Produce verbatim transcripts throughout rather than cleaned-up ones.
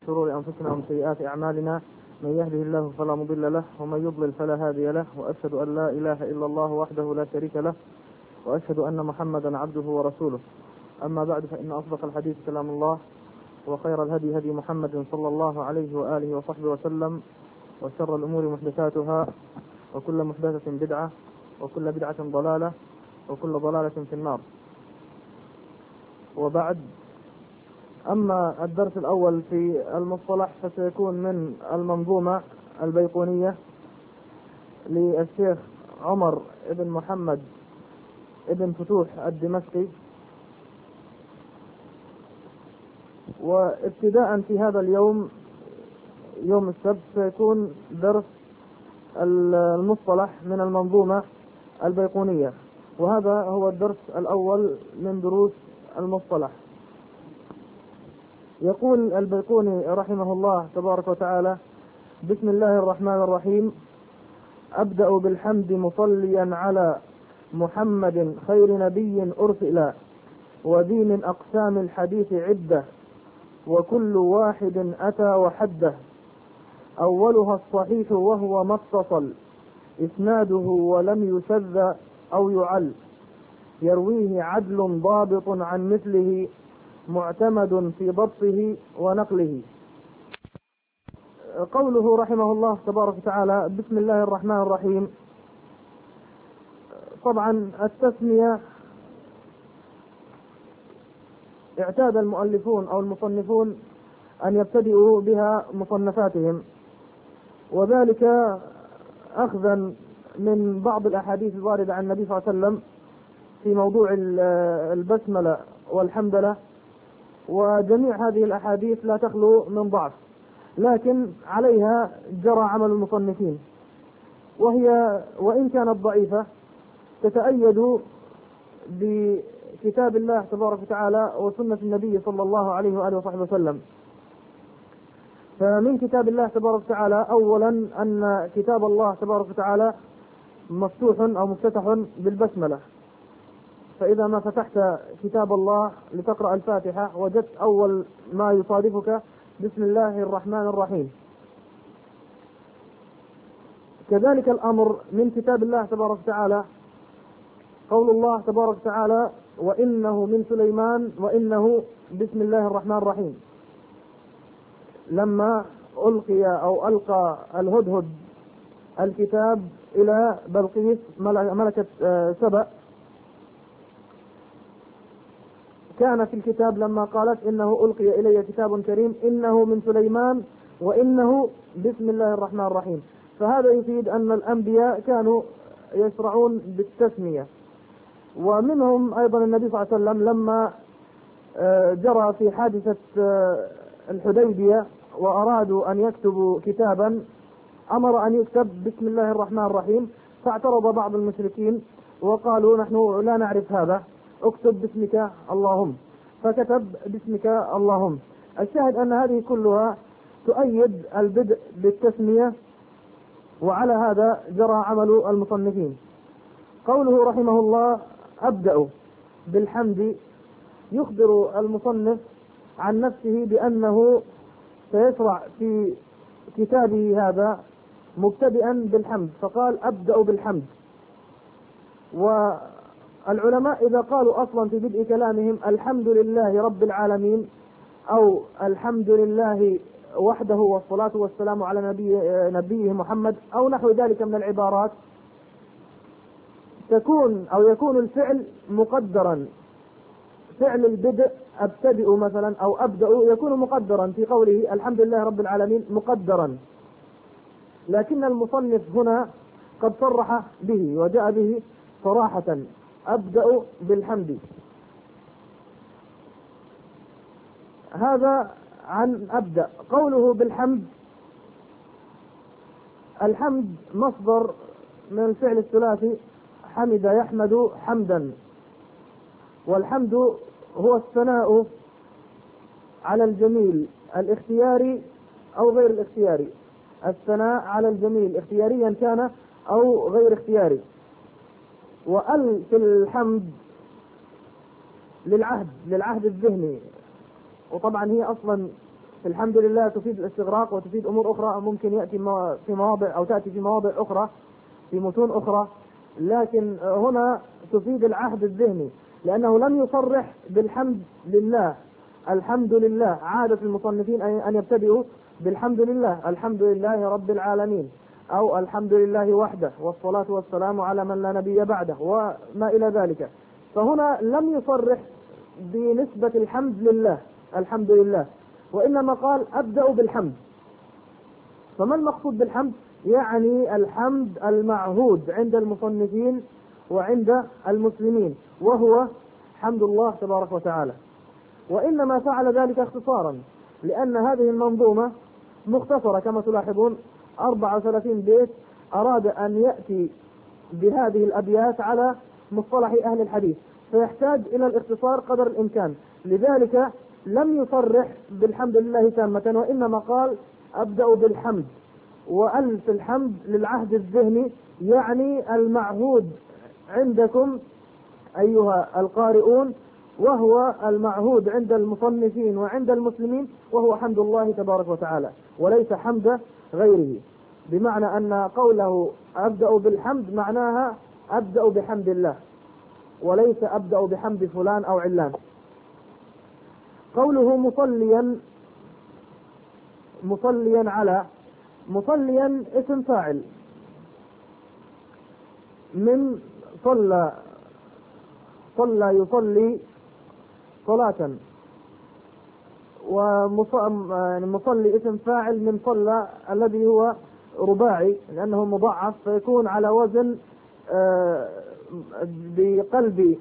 شرور أنفسنا ومن سيئات أعمالنا، من يهده الله فلا مضل له ومن يضلل فلا هادي له، وأشهد أن لا إله إلا الله وحده لا شريك له، وأشهد أن محمدا عبده ورسوله. أما بعد، فإن أصدق الحديث كلام الله، وخير الهدي هدي محمد صلى الله عليه وآله وصحبه وسلم، وشر الأمور محدثاتها، وكل محدثة بدعة، وكل بدعة ضلالة، وكل ضلالة في النار. وبعد، أما الدرس الأول في المصطلح فسيكون من المنظومة البيقونية للشيخ عمر ابن محمد ابن فتوح الدمشقي. وابتداء في هذا اليوم يوم السبت سيكون درس المصطلح من المنظومة البيقونية، وهذا هو الدرس الأول من دروس المصطلح. يقول البيقوني رحمه الله تبارك وتعالى: بسم الله الرحمن الرحيم. أبدأ بالحمد مصليا على محمد خير نبي أرسل، وذي من أقسام الحديث عدة، وكل واحد أتى وحده. أولها الصحيح وهو ما اتصل إسناده ولم يشذ أو يعل، يرويه عدل ضابط عن مثله، معتمد في ضبطه ونقله. قوله رحمه الله تبارك وتعالى: بسم الله الرحمن الرحيم. طبعا التسمية اعتاد المؤلفون أو المصنفون أن يبتدئوا بها مصنفاتهم، وذلك أخذا من بعض الأحاديث الواردة عن النبي صلى الله عليه وسلم في موضوع البسملة والحمدلة. وجميع هذه الأحاديث لا تخلو من ضعف، لكن عليها جرى عمل المصنفين، وهي وإن كانت ضعيفة تتأيد بكتاب الله تبارك وتعالى وسنة النبي صلى الله عليه وآله وصحبه وسلم. فمن كتاب الله تبارك وتعالى أولا أن كتاب الله تبارك وتعالى مفتوح أو مفتتح بالبسملة، فإذا ما فتحت كتاب الله لتقرأ الفاتحة وجدت أول ما يصادفك بسم الله الرحمن الرحيم. كذلك الأمر من كتاب الله تبارك وتعالى قول الله تبارك وتعالى: وإنه من سليمان وإنه بسم الله الرحمن الرحيم. لما ألقي أو ألقى الهدهد الكتاب إلى بلقيس ملكة سبأ، كان في الكتاب لما قالت إنه ألقي إلي كتاب كريم إنه من سليمان وإنه بسم الله الرحمن الرحيم. فهذا يفيد أن الأنبياء كانوا يشرعون بالتسمية. ومنهم أيضا النبي صلى الله عليه وسلم لما جرى في حادثة الحديبية وأرادوا أن يكتبوا كتابا أمر أن يكتب بسم الله الرحمن الرحيم، فاعترض بعض المشركين وقالوا: نحن لا نعرف هذا، اكتب باسمك اللهم، فكتب باسمك اللهم. الشاهد أن هذه كلها تؤيد البدء بالتسمية، وعلى هذا جرى عمل المصنفين. قوله رحمه الله: أبدأ بالحمد، يخبر المصنف عن نفسه بأنه سيشرع في كتابه هذا مبتدئا بالحمد، فقال: أبدأ بالحمد. والعلماء إذا قالوا أصلا في بدء كلامهم الحمد لله رب العالمين، أو الحمد لله وحده والصلاة والسلام على نبي نبيه محمد، أو نحو ذلك من العبارات، تكون أو يكون الفعل مقدرا. فعل البدء أبتدئ مثلا أو أبدأ يكون مقدرا في قوله الحمد لله رب العالمين مقدرا، لكن المصنف هنا قد صرح به وجاء به صراحة: أبدأ بالحمد. هذا عن أبدأ. قوله بالحمد، الحمد مصدر من الفعل الثلاثي حمد يحمد حمدا، والحمد هو الثناء على الجميل الاختياري أو غير الاختياري، الثناء على الجميل اختياريا كان أو غير اختياري. وأل في الحمد للعهد للعهد الذهني، وطبعا هي أصلا الحمد لله تفيد الاستغراق وتفيد أمور أخرى ممكن يأتي في مواضع أو تأتي في مواضع أخرى في متون أخرى، لكن هنا تفيد العهد الذهني، لأنه لم يصرح بالحمد لله. الحمد لله عادة المصنفين أن يبتدئوا بالحمد لله، الحمد لله رب العالمين، أو الحمد لله وحده والصلاة والسلام على من لا نبي بعده وما إلى ذلك. فهنا لم يصرح بنسبة الحمد لله الحمد لله، وإنما قال أبدأ بالحمد. فما المقصود بالحمد؟ يعني الحمد المعهود عند المصنفين وعند المسلمين، وهو حمد الله تبارك وتعالى. وإنما فعل ذلك اختصارا، لأن هذه المنظومة مختصرة كما تلاحظون أربعة وثلاثين بيت، أراد أن يأتي بهذه الأبيات على مصطلح أهل الحديث، فيحتاج إلى الاختصار قدر الإمكان، لذلك لم يصرح بالحمد لله تامة، وإنما قال أبدأ بالحمد، وألف الحمد للعهد الذهني، يعني المعهود عندكم أيها القارئون، وهو المعهود عند المصنفين وعند المسلمين، وهو حمد الله تبارك وتعالى وليس حمد غيره. بمعنى أن قوله أبدأ بالحمد معناها أبدأ بحمد الله، وليس أبدأ بحمد فلان أو علان. قوله مصليا مصليا على، مصليا اسم فاعل من صلى صلى يصلي صلاة، ومصلي اسم فاعل من صلى الذي هو رباعي لأنه مضاعف، فيكون على وزن بقلب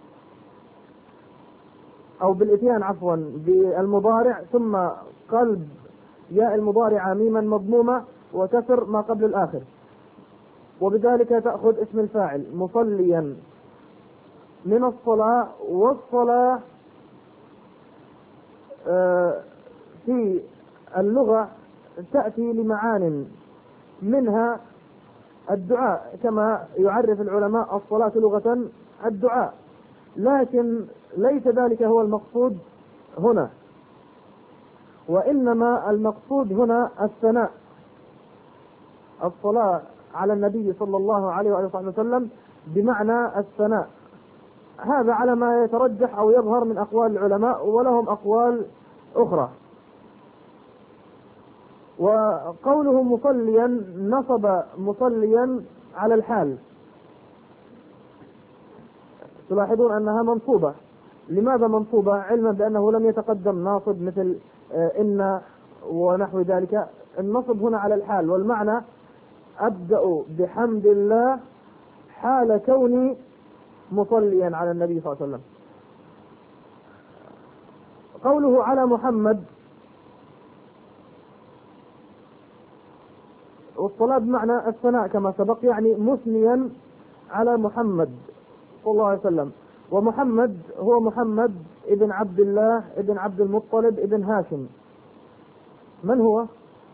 أو بالإتيان عفوا بالمضارع ثم قلب ياء المضارع ميما مضمومة وكسر ما قبل الآخر، وبذلك تأخذ اسم الفاعل مصليا من الصلاة. والصلاة في اللغة تأتي لمعان، منها الدعاء كما يعرف العلماء الصلاة لغة الدعاء، لكن ليس ذلك هو المقصود هنا، وإنما المقصود هنا الثناء، الصلاة على النبي صلى الله عليه وآله وسلم بمعنى الثناء. هذا على ما يترجح أو يظهر من أقوال العلماء، ولهم أقوال أخرى. وقوله مصليا نصب مصليا على الحال، تلاحظون أنها منصوبة. لماذا منصوبة؟ علما بأنه لم يتقدم ناصب مثل إن ونحو ذلك. النصب هنا على الحال، والمعنى أبدأ بحمد الله حال كوني مصليا على النبي صلى الله عليه وسلم. قوله على محمد، والصلاة بمعنى الثناء كما سبق، يعني مثنيا على محمد صلى الله عليه وسلم. ومحمد هو محمد ابن عبد الله ابن عبد المطلب ابن هاشم. من هو؟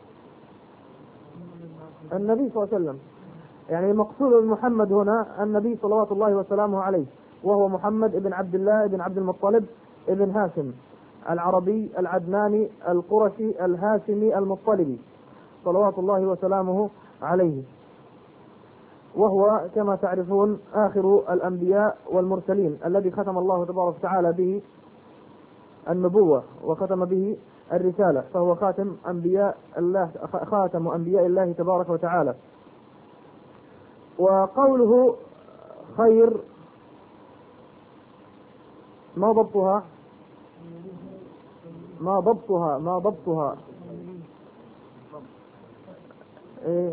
النبي صلى الله عليه وسلم، يعني المقصود بمحمد هنا النبي صلوات الله وسلامه عليه، وهو محمد ابن عبد الله ابن عبد المطلب ابن هاشم، العربي العدناني القرشي الهاشمي المطلبي صلوات الله وسلامه عليه، وهو كما تعرفون آخر الأنبياء والمرسلين الذي ختم الله تبارك وتعالى به النبوة وختم به الرسالة، فهو خاتم أنبياء الله خاتم أنبياء الله تبارك وتعالى. وقوله خير ما ضبطها ما ضبطها ما ضبطها إيه؟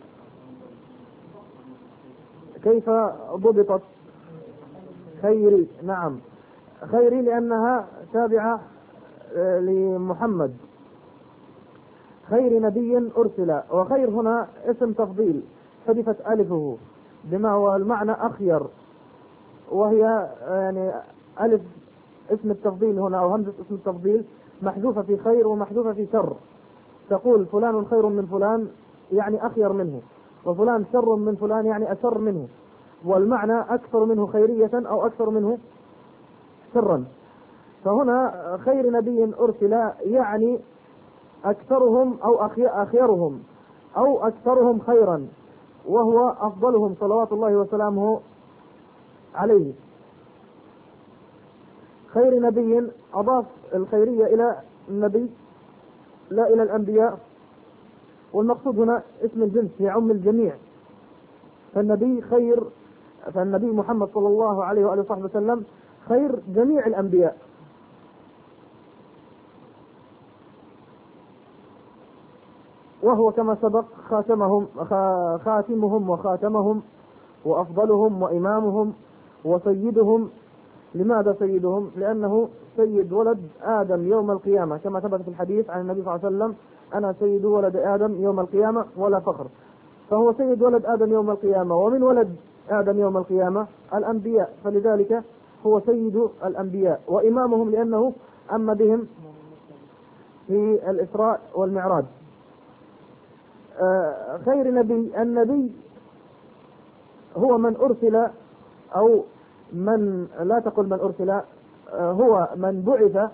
كيف ضبطت؟ خيري، نعم خيري لأنها تابعة لمحمد، خير نبي أرسل. وخير هنا اسم تفضيل حذفت ألفه بما هو المعنى أخير، وهي يعني ألف اسم التفضيل هنا أو همزة اسم التفضيل محذوفة في خير ومحذوفة في شر. تقول فلان خير من فلان يعني أخير منه، وفلان شر من فلان يعني أشر منه، والمعنى أكثر منه خيرية أو أكثر منه شرا. فهنا خير نبي أرسل يعني أكثرهم أو أخيرهم أو أكثرهم خيرا، وهو أفضلهم صلوات الله وسلامه عليه. خير نبي أضاف الخيرية إلى النبي لا إلى الأنبياء، والمقصود هنا اسم الجنس يعم الجميع، فالنبي خير، فالنبي محمد صلى الله عليه وآله وصحبه وسلم خير جميع الأنبياء. وهو كما سبق خاتمهم خاتمهم وخاتمهم وأفضلهم وإمامهم وسيدهم. لماذا سيدهم؟ لأنه سيد ولد آدم يوم القيامة، كما ثبت في الحديث عن النبي صلى الله عليه وسلم: أنا سيد ولد آدم يوم القيامة ولا فخر. فهو سيد ولد آدم يوم القيامة، ومن ولد آدم يوم القيامة الأنبياء، فلذلك هو سيد الأنبياء وإمامهم، لأنه أما بهم في الإسراء والمعراج. خير نبي، النبي هو من أرسل، أو من لا تقل من أرسل، هو من بعث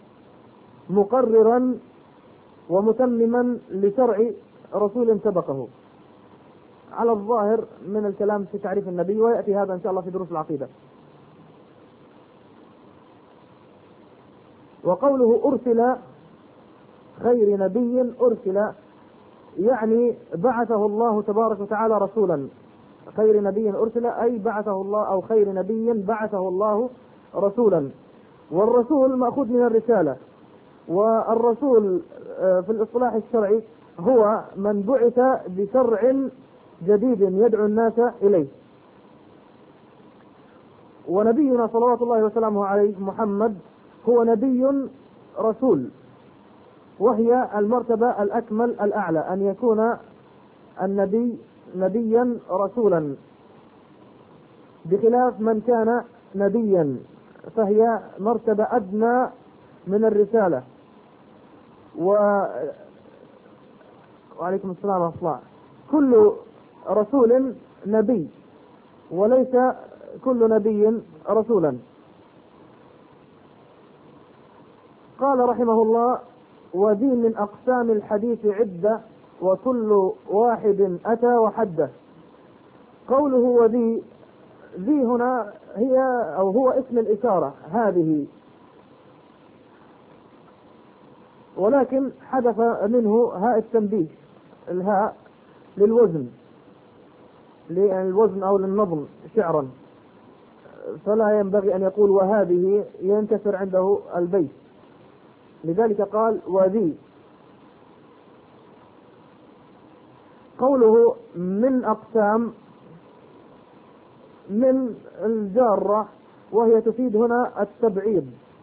مقررا ومتمما لشرع رسول سبقه، على الظاهر من الكلام في تعريف النبي، ويأتي هذا إن شاء الله في دروس العقيدة. وقوله أرسل خير نبي، أرسل يعني بعثه الله تبارك وتعالى رسولا. خير نبي أرسل أي بعثه الله، أو خير نبي بعثه الله رسولا. والرسول مأخوذ من الرسالة، والرسول في الاصطلاح الشرعي هو من بعث بشرع جديد يدعو الناس إليه. ونبينا صلوات الله وسلامه عليه محمد هو نبي رسول، وهي المرتبة الأكمل الأعلى، أن يكون النبي نبيا رسولا، بخلاف من كان نبيا فهي مرتبة أدنى من الرسالة. و... وعليكم السلام ورحمة الله. كل رسول نبي، وليس كل نبي رسولا. قال رحمه الله: وذي من أقسام الحديث عدة، وكل واحد أتى وحده. قوله وذي، ذي هنا هي أو هو اسم الإشارة هذه، ولكن حدث منه هاء التنبيه، الهاء للوزن، للوزن أو للنظم شعرا، فلا ينبغي أن يقول وهذه، ينكسر عنده البيت، لذلك قال وذي. قوله من أقسام، من الجارة، وهي تفيد هنا التبعيض،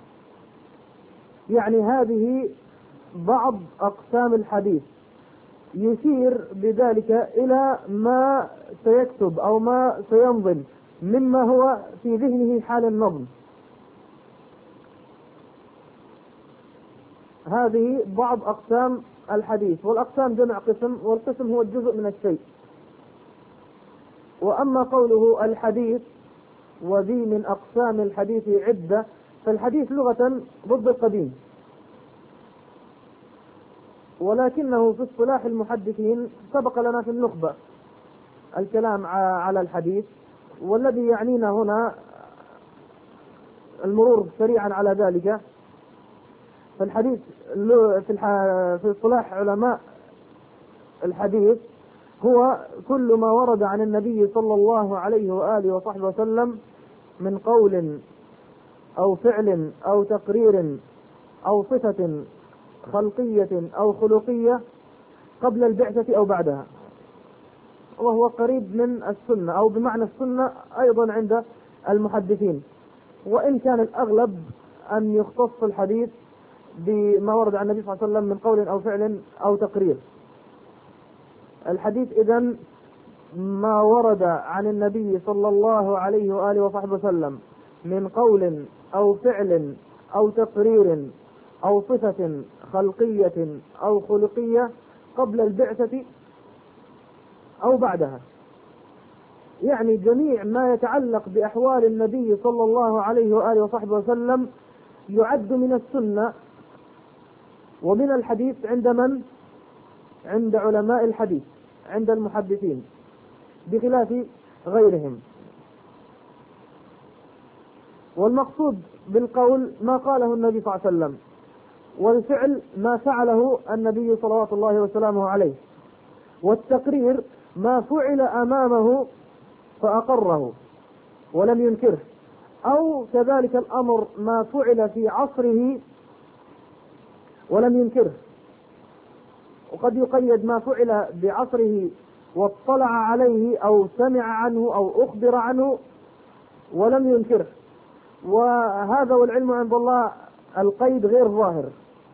يعني هذه بعض أقسام الحديث، يشير بذلك إلى ما سيكتب أو ما سينظم مما هو في ذهنه حال النظم. هذه بعض أقسام الحديث، والأقسام جمع قسم، والقسم هو الجزء من الشيء. وأما قوله الحديث وذي من أقسام الحديث عدة، فالحديث لغة ضد القديم، ولكنه في اصطلاح المحدثين سبق لنا في النخبة الكلام على الحديث، والذي يعنينا هنا المرور سريعا على ذلك. فالحديث في اصطلاح علماء الحديث هو كل ما ورد عن النبي صلى الله عليه وآله وصحبه وسلم من قول أو فعل أو تقرير أو صفة خلقية أو خلقية قبل البعثة أو بعدها، وهو قريب من السنة، أو بمعنى السنة أيضا عند المحدثين، وإن كان الأغلب أن يختص الحديث بما ورد عن النبي صلى الله عليه وسلم من قول أو فعل أو تقرير. الحديث إذن ما ورد عن النبي صلى الله عليه وآله وصحبه وسلم من قول أو فعل أو تقرير أو صفة خلقية أو خلقية قبل البعثة أو بعدها، يعني جميع ما يتعلق بأحوال النبي صلى الله عليه وآله وصحبه وسلم يعد من السنة ومن الحديث عند من؟ عند علماء الحديث، عند المحدثين، بخلاف غيرهم. والمقصود بالقول ما قاله النبي صلى الله عليه وسلم، والفعل ما فعله النبي صلوات الله وسلامه عليه، والتقرير ما فعل أمامه فأقره ولم ينكره، أو كذلك الأمر ما فعل في عصره ولم ينكره. وقد يقيد ما فعل بعصره واطلع عليه أو سمع عنه أو أخبر عنه ولم ينكره، وهذا والعلم عند الله القيد غير ظاهر،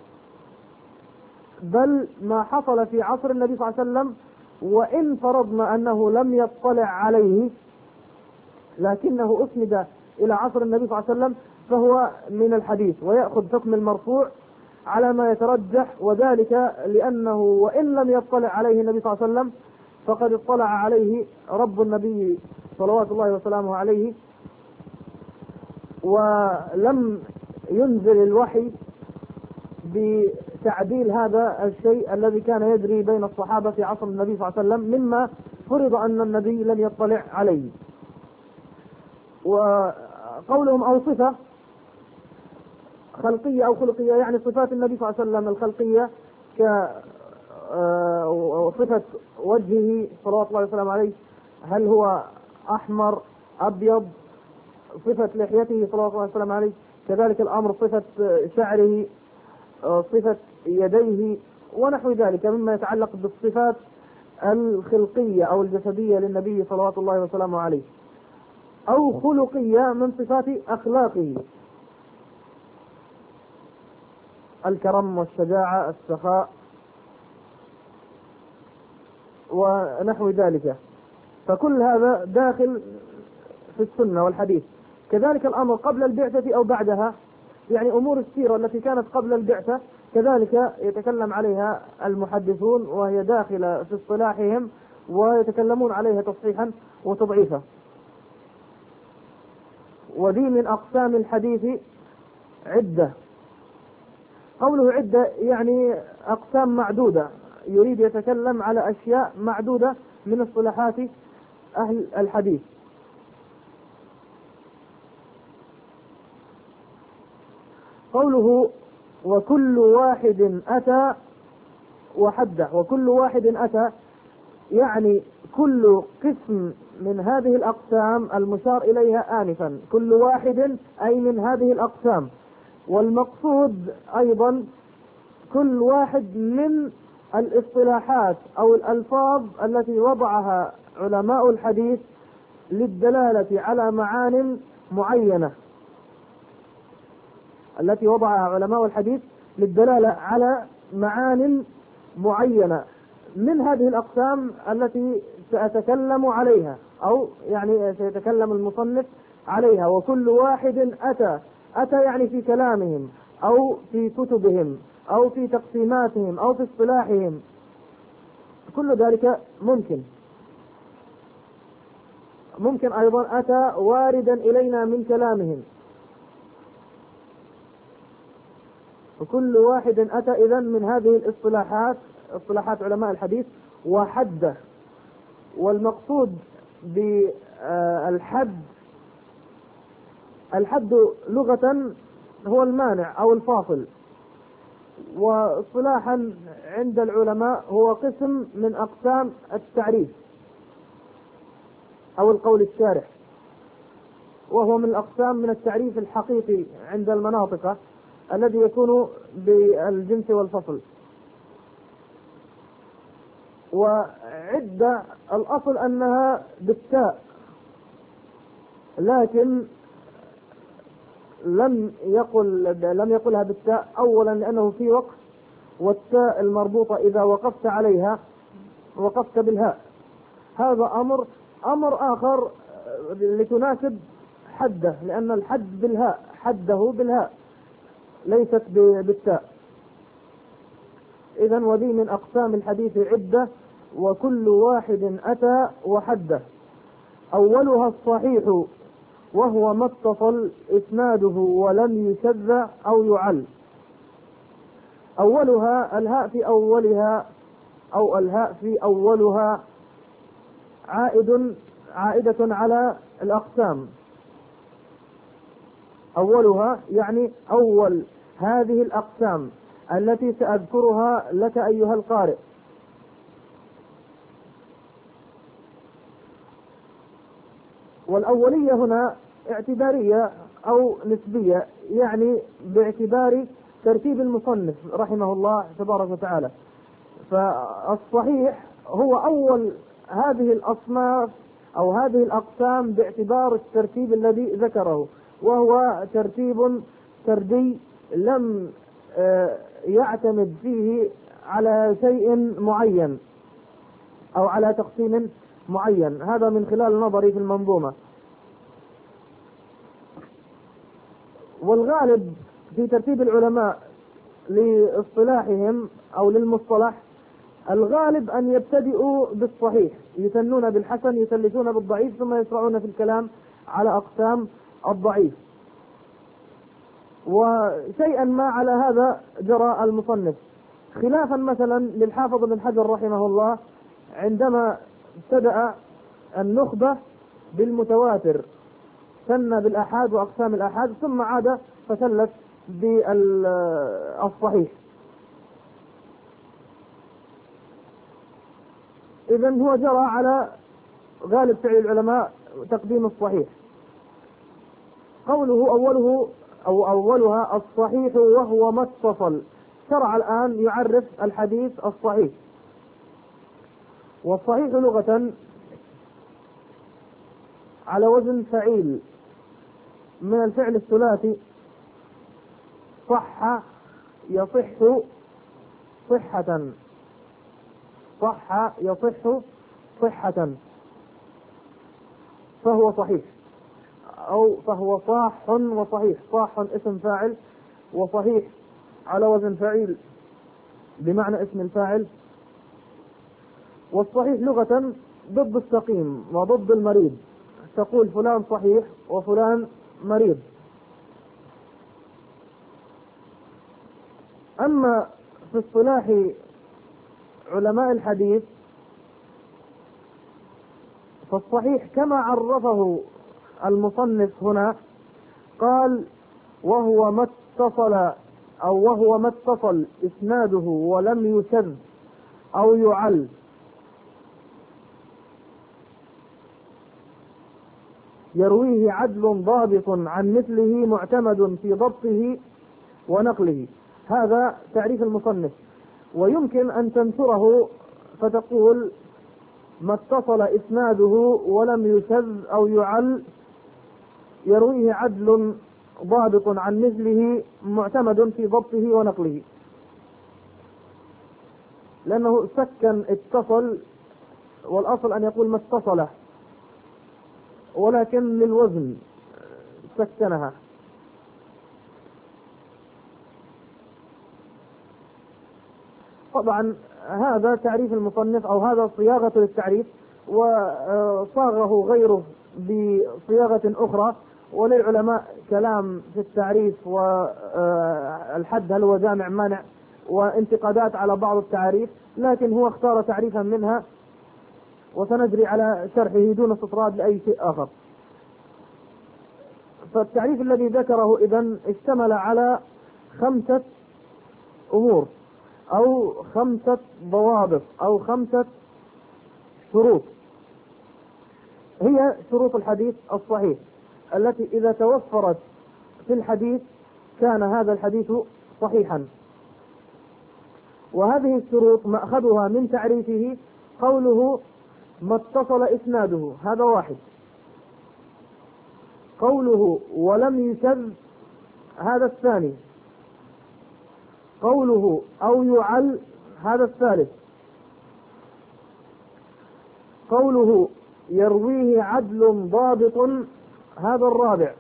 بل ما حصل في عصر النبي صلى الله عليه وسلم وإن فرضنا أنه لم يطلع عليه لكنه أسند إلى عصر النبي صلى الله عليه وسلم فهو من الحديث ويأخذ حكم المرفوع على ما يترجح، وذلك لأنه وإن لم يطلع عليه النبي صلى الله عليه وسلم فقد اطلع عليه رب النبي صلوات الله وسلامه عليه، ولم ينزل الوحي بتعديل هذا الشيء الذي كان يجري بين الصحابة في عصر النبي صلى الله عليه وسلم مما فرض أن النبي لم يطلع عليه. وقولهم أو صفة خلقية أو خلقية، يعني صفات النبي صلى الله عليه وسلم الخلقية كصفة وجهه صلوات الله وسلامه عليه، هل هو أحمر أبيض، صفة لحيته صلوات الله وسلامه عليه، كذلك الأمر صفة شعره، صفة يديه ونحو ذلك مما يتعلق بالصفات الخلقية أو الجسدية للنبي صلوات الله وسلامه عليه، أو خلقية من صفات أخلاقه، الكرم والشجاعة السخاء ونحو ذلك، فكل هذا داخل في السنة والحديث. كذلك الأمر قبل البعثة أو بعدها، يعني أمور السيرة التي كانت قبل البعثة كذلك يتكلم عليها المحدثون وهي داخلة في اصطلاحهم ويتكلمون عليها تصحيحا وتضعيفا. ودي من أقسام الحديث عدة. قوله عدة يعني أقسام معدودة، يريد يتكلم على أشياء معدودة من اصطلاحات أهل الحديث. قوله وكل واحد أتى وحده، وكل واحد أتى يعني كل قسم من هذه الأقسام المشار إليها آنفا، كل واحد أي من هذه الأقسام، والمقصود أيضا كل واحد من الاصطلاحات أو الألفاظ التي وضعها علماء الحديث للدلالة على معان معينة، التي وضعها علماء الحديث للدلالة على معان معينة من هذه الأقسام التي سأتكلم عليها أو يعني سيتكلم المصنف عليها. وكل واحد أتى، أتى يعني في كلامهم أو في كتبهم أو في تقسيماتهم أو في اصطلاحهم، كل ذلك ممكن. ممكن أيضا أتى واردا إلينا من كلامهم، وكل واحد أتى إذن من هذه الاصطلاحات، اصطلاحات علماء الحديث وحده. والمقصود بالحد، الحد لغة هو المانع أو الفاصل، واصطلاحا عند العلماء هو قسم من أقسام التعريف أو القول الشارح، وهو من الأقسام من التعريف الحقيقي عند المناطق الذي يكون بالجنس والفصل. وعدة الأصل أنها بالتاء، لكن لم يقل لم يقلها بالتاء أولا لأنه في وقف، والتاء المربوطة إذا وقفت عليها وقفت بالهاء، هذا أمر. أمر آخر لتناسب حده، لأن الحد بالهاء، حده بالهاء ليست بالتاء. إذن وذي من أقسام الحديث عدة، وكل واحد أتى وحده. أولها الصحيح وهو ما اتصل إسناده ولم يشذ أو يعل، أولها الهاء في أولها أو الهاء في أولها عائد عائدة على الأقسام. أولها يعني أول هذه الأقسام التي سأذكرها لك أيها القارئ. والأولية هنا اعتبارية أو نسبية، يعني باعتبار ترتيب المصنف رحمه الله تبارك وتعالى. فالصحيح هو أول هذه الأصناف أو هذه الأقسام باعتبار الترتيب الذي ذكره، وهو ترتيب سردي لم يعتمد فيه على شيء معين أو على تقسيم معين. هذا من خلال نظري في المنظومة. والغالب في ترتيب العلماء لاصطلاحهم أو للمصطلح، الغالب أن يبتدئوا بالصحيح، يثنون بالحسن، يثلثون بالضعيف، ثم يشرعون في الكلام على أقسام الضعيف. وشيئا ما على هذا جرى المصنف، خلافا مثلا للحافظ بن حجر رحمه الله عندما ابتدأ النخبة بالمتواتر، ثنى بالآحاد وأقسام الآحاد، ثم عاد فثلث بالصحيح. إذن هو جرى على غالب فعل العلماء تقديم الصحيح. قوله أوله أو أولها الصحيح وهو ما اتصل، شرع الآن يعرف الحديث الصحيح. والصحيح لغة على وزن فعيل من الفعل الثلاثي، صح يصح صحة، صح يصح صحة، فهو صحيح، أو فهو صاح وصحيح. صاح اسم فاعل، وصحيح على وزن فعيل بمعنى اسم الفاعل. والصحيح لغة ضد السقيم وضد المريض، تقول فلان صحيح وفلان مريض. أما في اصطلاح علماء الحديث فالصحيح كما عرفه المصنف هنا، قال وهو ما اتصل أو وهو ما اتصل إسناده ولم يشذ أو يعل، يرويه عدل ضابط عن مثله معتمد في ضبطه ونقله. هذا تعريف المصنف. ويمكن أن تنشره فتقول ما اتصل إسناده ولم يشذ أو يعل، يرويه عدل ضابط عن مثله معتمد في ضبطه ونقله. لأنه سكن اتصل، والأصل أن يقول ما اتصل، ولكن للوزن سكنها. طبعا هذا تعريف المصنف أو هذا صياغة للتعريف، وصاغه غيره بصياغة أخرى. وللعلماء كلام في التعريف والحد هل هو جامع مانع، وانتقادات على بعض التعريف، لكن هو اختار تعريفا منها وسنجري على شرحه دون استطراد لأي شيء آخر. فالتعريف الذي ذكره إذن اشتمل على خمسة أمور أو خمسة ضوابط أو خمسة شروط، هي شروط الحديث الصحيح التي إذا توفرت في الحديث كان هذا الحديث صحيحا. وهذه الشروط مأخذها من تعريفه قوله ما اتصل إسناده، هذا واحد. قوله ولم يشذ، هذا الثاني. قوله أو يعل، هذا الثالث. قوله يرويه عدل ضابط، هذا الرابع.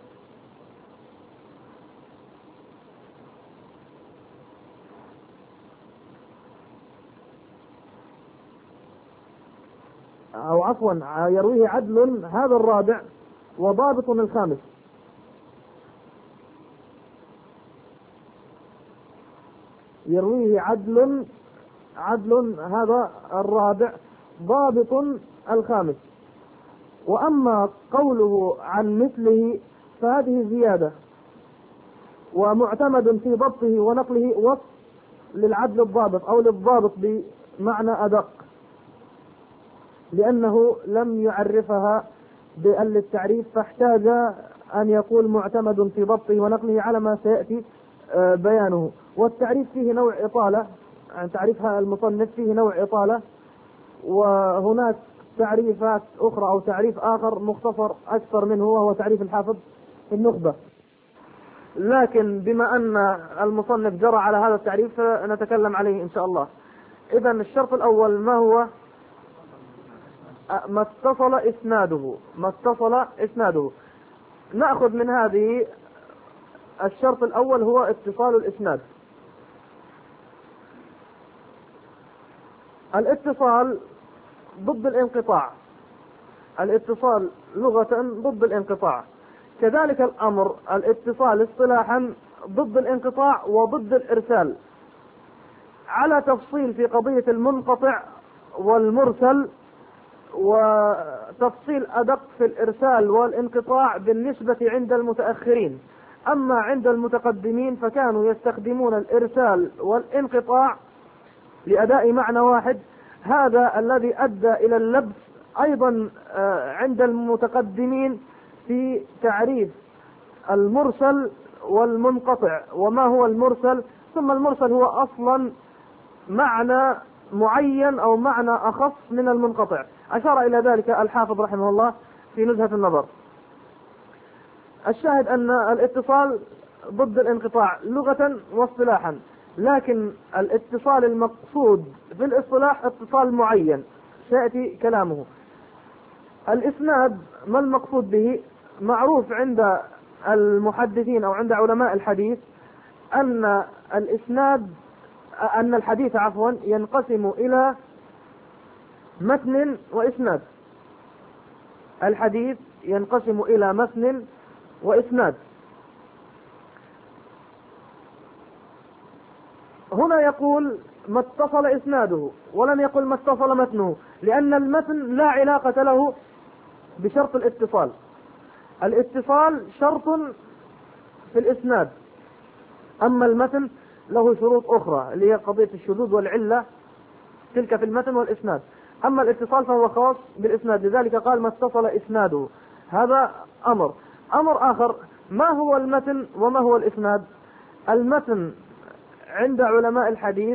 أو عفوا يرويه عدل، هذا الرابع. وضابط الخامس. يرويه عدل عدل هذا الرابع ضابط الخامس. وأما قوله عن مثله فهذه زيادة، ومعتمد في ضبطه ونقله وصف للعدل الضابط أو للضابط بمعنى أدق، لأنه لم يعرفها بأل التعريف، فاحتاج أن يقول معتمد في ضبطه ونقله على ما سيأتي بيانه. والتعريف فيه نوع إطالة، يعني تعريفها المصنف فيه نوع إطالة، وهناك تعريفات أخرى أو تعريف آخر مختصر أكثر منه وهو تعريف الحافظ في النخبة. لكن بما أن المصنف جرى على هذا التعريف نتكلم عليه إن شاء الله. إذن الشرط الأول ما هو؟ ما اتصل إسناده ما اتصل إسناده نأخذ من هذه الشرط الأول هو اتصال الإسناد. الاتصال ضد الانقطاع، الاتصال لغة ضد الانقطاع، كذلك الأمر الاتصال اصطلاحا ضد الانقطاع وضد الإرسال، على تفصيل في قضية المنقطع والمرسل، وتفصيل أدق في الإرسال والانقطاع بالنسبة عند المتأخرين. أما عند المتقدمين فكانوا يستخدمون الإرسال والانقطاع لأداء معنى واحد، هذا الذي أدى إلى اللبس أيضا عند المتقدمين في تعريف المرسل والمنقطع وما هو المرسل. ثم المرسل هو أصلا معنى معين أو معنى أخص من المنقطع، أشار إلى ذلك الحافظ رحمه الله في نزهة النظر. الشاهد أن الاتصال ضد الانقطاع لغة واصطلاحا، لكن الاتصال المقصود في الاصطلاح اتصال معين سيأتي كلامه. الإسناد ما المقصود به؟ معروف عند المحدثين أو عند علماء الحديث أن الإسناد أن الحديث عفوا ينقسم إلى متن وإسناد. الحديث ينقسم إلى متن وإسناد. هنا يقول ما اتصل إسناده ولم يقل ما اتصل متنه، لأن المتن لا علاقة له بشرط الاتصال. الاتصال شرط في الإسناد، أما المتن له شروط أخرى اللي هي قضية الشذوذ والعلة، تلك في المتن والإسناد. أما الاتصال فهو خاص بالإسناد، لذلك قال ما اتصل إسناده. هذا أمر. أمر آخر، ما هو المتن وما هو الإسناد؟ المتن عند علماء الحديث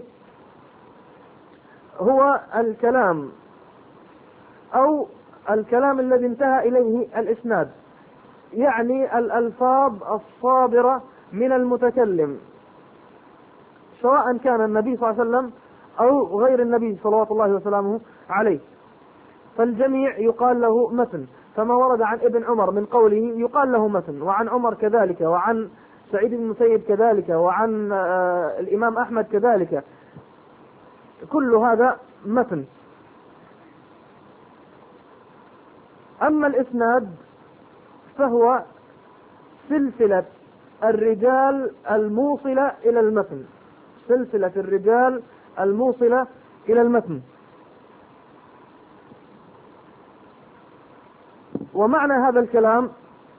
هو الكلام أو الكلام الذي انتهى إليه الإسناد، يعني الألفاظ الصادرة من المتكلم، سواء كان النبي صلى الله عليه وسلم أو غير النبي صلوات الله وسلامه عليه، فالجميع يقال له متن. فما ورد عن ابن عمر من قوله يقال له متن، وعن عمر كذلك، وعن سعيد بن المسيب كذلك، وعن آه الإمام أحمد كذلك، كل هذا متن. أما الإسناد فهو سلسلة الرجال الموصلة إلى المتن، سلسلة الرجال الموصلة إلى المتن. ومعنى هذا الكلام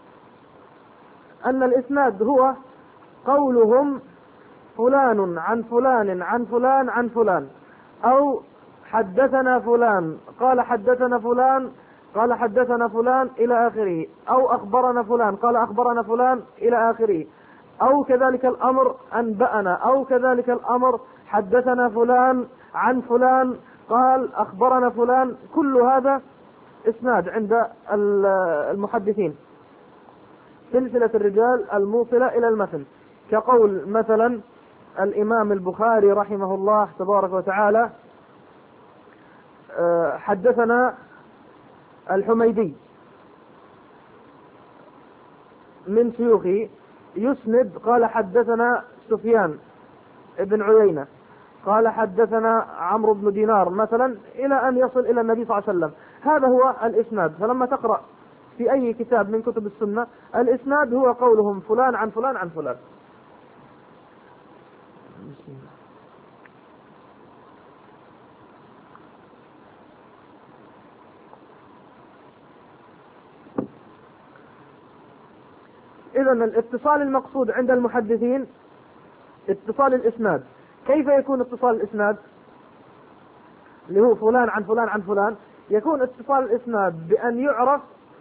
أن الإسناد هو قولهم فلان عن فلان عن فلان عن فلان، أو حدثنا فلان قال حدثنا فلان قال حدثنا فلان إلى آخره، أو أخبرنا فلان قال أخبرنا فلان إلى آخره، أو كذلك الأمر أنبأنا، أو كذلك الأمر حدثنا فلان عن فلان قال أخبرنا فلان. كل هذا إسناد عند المحدثين، سلسلة الرجال الموصلة إلى المتن، كقول مثلا الإمام البخاري رحمه الله تبارك وتعالى حدثنا الحميدي من شيوخه، يسند قال حدثنا سفيان ابن عيينة قال حدثنا عمرو بن دينار مثلا، إلى أن يصل إلى النبي صلى الله عليه وسلم. هذا هو الإسناد. فلما تقرأ في أي كتاب من كتب السنة الإسناد هو قولهم فلان عن فلان عن فلان. إذا الاتصال المقصود عند المحدثين اتصال الإسناد. كيف يكون اتصال الإسناد اللي هو فلان عن فلان عن فلان؟ يكون اتصال الإسناد بأن يعرف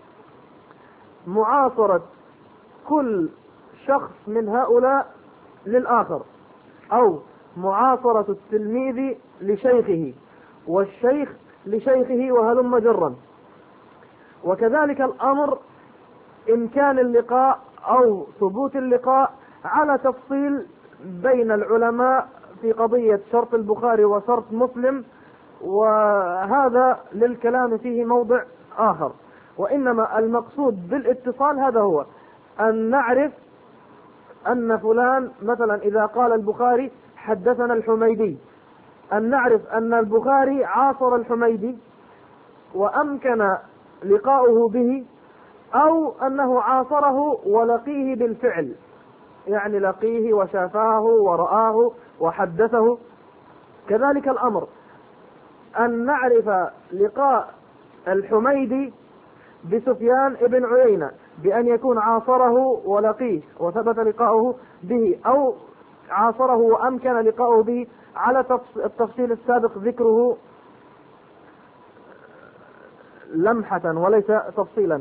معاصرة كل شخص من هؤلاء للآخر، أو معاصرة التلميذ لشيخه والشيخ لشيخه وهلم جرا. وكذلك الأمر إمكان اللقاء أو ثبوت اللقاء على تفصيل بين العلماء في قضية شرط البخاري وشرط مسلم، وهذا للكلام فيه موضع آخر. وإنما المقصود بالاتصال هذا هو أن نعرف أن فلان مثلا إذا قال البخاري حدثنا الحميدي، أن نعرف أن البخاري عاصر الحميدي وأمكن لقاؤه به، أو أنه عاصره ولقيه بالفعل، يعني لقيه وشافاه ورآه وحدثه. كذلك الأمر أن نعرف لقاء الحميدي بسفيان ابن عيينة بأن يكون عاصره ولقيه وثبت لقاؤه به، أو عاصره وأمكن لقاؤه به على التفصيل السابق ذكره لمحة وليس تفصيلا،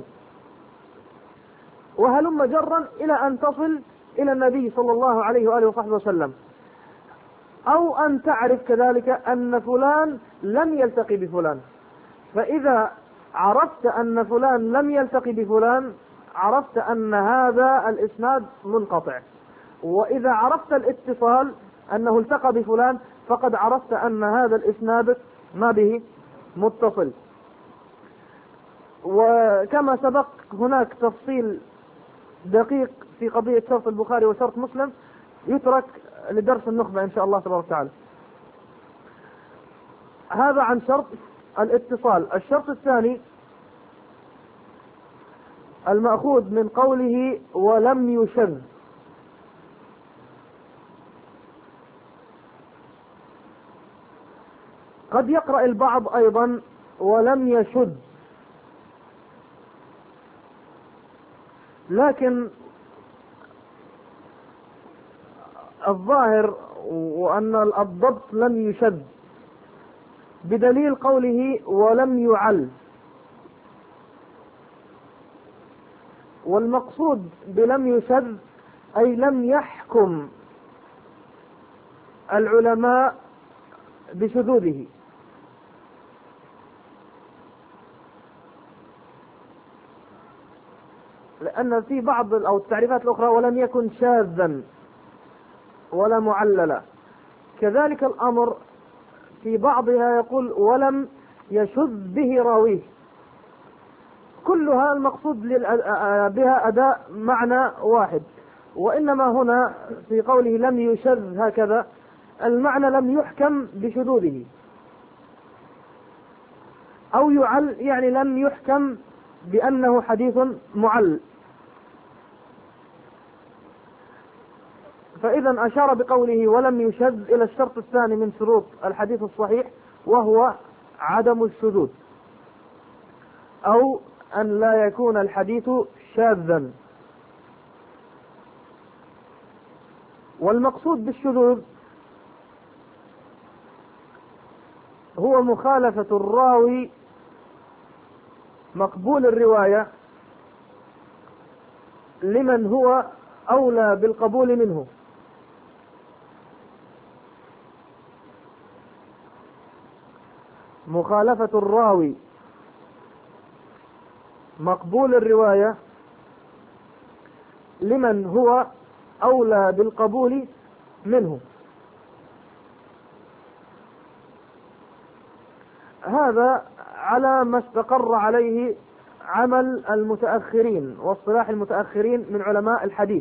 وهلم جرا إلى أن تصل إلى النبي صلى الله عليه وآله وصحبه وسلم. أو أن تعرف كذلك أن فلان لم يلتقي بفلان، فإذا عرفت أن فلان لم يلتقي بفلان عرفت أن هذا الإسناد منقطع، وإذا عرفت الاتصال أنه التقى بفلان فقد عرفت أن هذا الإسناد ما به متصل. وكما سبق هناك تفصيل دقيق في قضية شرط البخاري وشرط مسلم يترك لدرس النخبة إن شاء الله تبارك وتعالى. هذا عن شرط الاتصال. الشرط الثاني المأخوذ من قوله ولم يشذ. قد يقرأ البعض أيضا ولم يشذ، لكن الظاهر وأن الضبط لم يشذ بدليل قوله ولم يعل. والمقصود بلم يشذ أي لم يحكم العلماء بشذوذه، لأن في بعض أو التعريفات الأخرى ولم يكن شاذا ولا معللا. كذلك الأمر في بعضها يقول ولم يشذ به راويه. كلها المقصود بها أداء معنى واحد، وإنما هنا في قوله لم يشذ هكذا المعنى لم يحكم بشذوذه، أو يعل يعني لم يحكم بأنه حديث معل. فإذا أشار بقوله ولم يشذ إلى الشرط الثاني من شروط الحديث الصحيح، وهو عدم الشذوذ، أو أن لا يكون الحديث شاذا. والمقصود بالشذوذ هو مخالفة الراوي مقبول الرواية لمن هو أولى بالقبول منه. مخالفة الراوي مقبول الرواية لمن هو أولى بالقبول منه. هذا على ما استقر عليه عمل المتأخرين واصطلاح المتأخرين من علماء الحديث،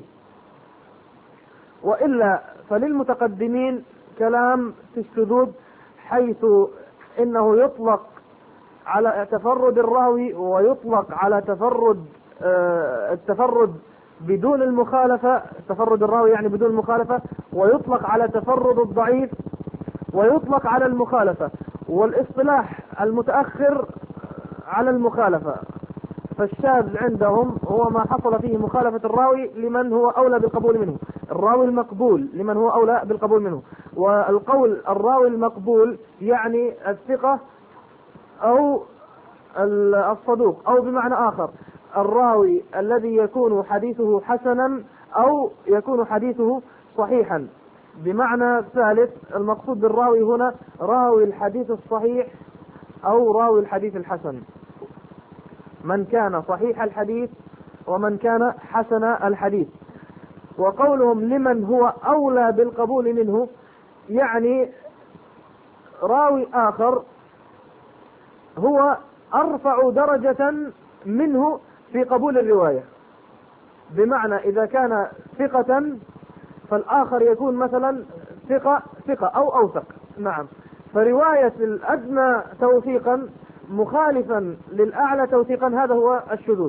وإلا فللمتقدمين كلام في الشذوذ، حيث إنه يطلق على تفرد الراوي ويطلق على تفرد آه التفرد بدون المخالفة، تفرد الراوي يعني بدون المخالفة، ويطلق على تفرد الضعيف، ويطلق على المخالفة. والاصطلاح المتأخر على المخالفة، فالشاذ عندهم هو ما حصل فيه مخالفة الراوي لمن هو أولى بالقبول منه، الراوي المقبول لمن هو أولى بالقبول منه. والقول الراوي المقبول يعني الثقة أو الصدوق، أو بمعنى آخر الراوي الذي يكون حديثه حسنا أو يكون حديثه صحيحا. بمعنى ثالث المقصود بالراوي هنا راوي الحديث الصحيح أو راوي الحديث الحسن، من كان صحيح الحديث ومن كان حسن الحديث. وقولهم لمن هو أولى بالقبول منه يعني راوي آخر هو أرفع درجة منه في قبول الرواية. بمعنى إذا كان ثقة فالآخر يكون مثلا ثقة ثقة أو أوثق. نعم، فرواية الأدنى توثيقا مخالفا للأعلى توثيقا هذا هو الشذوذ.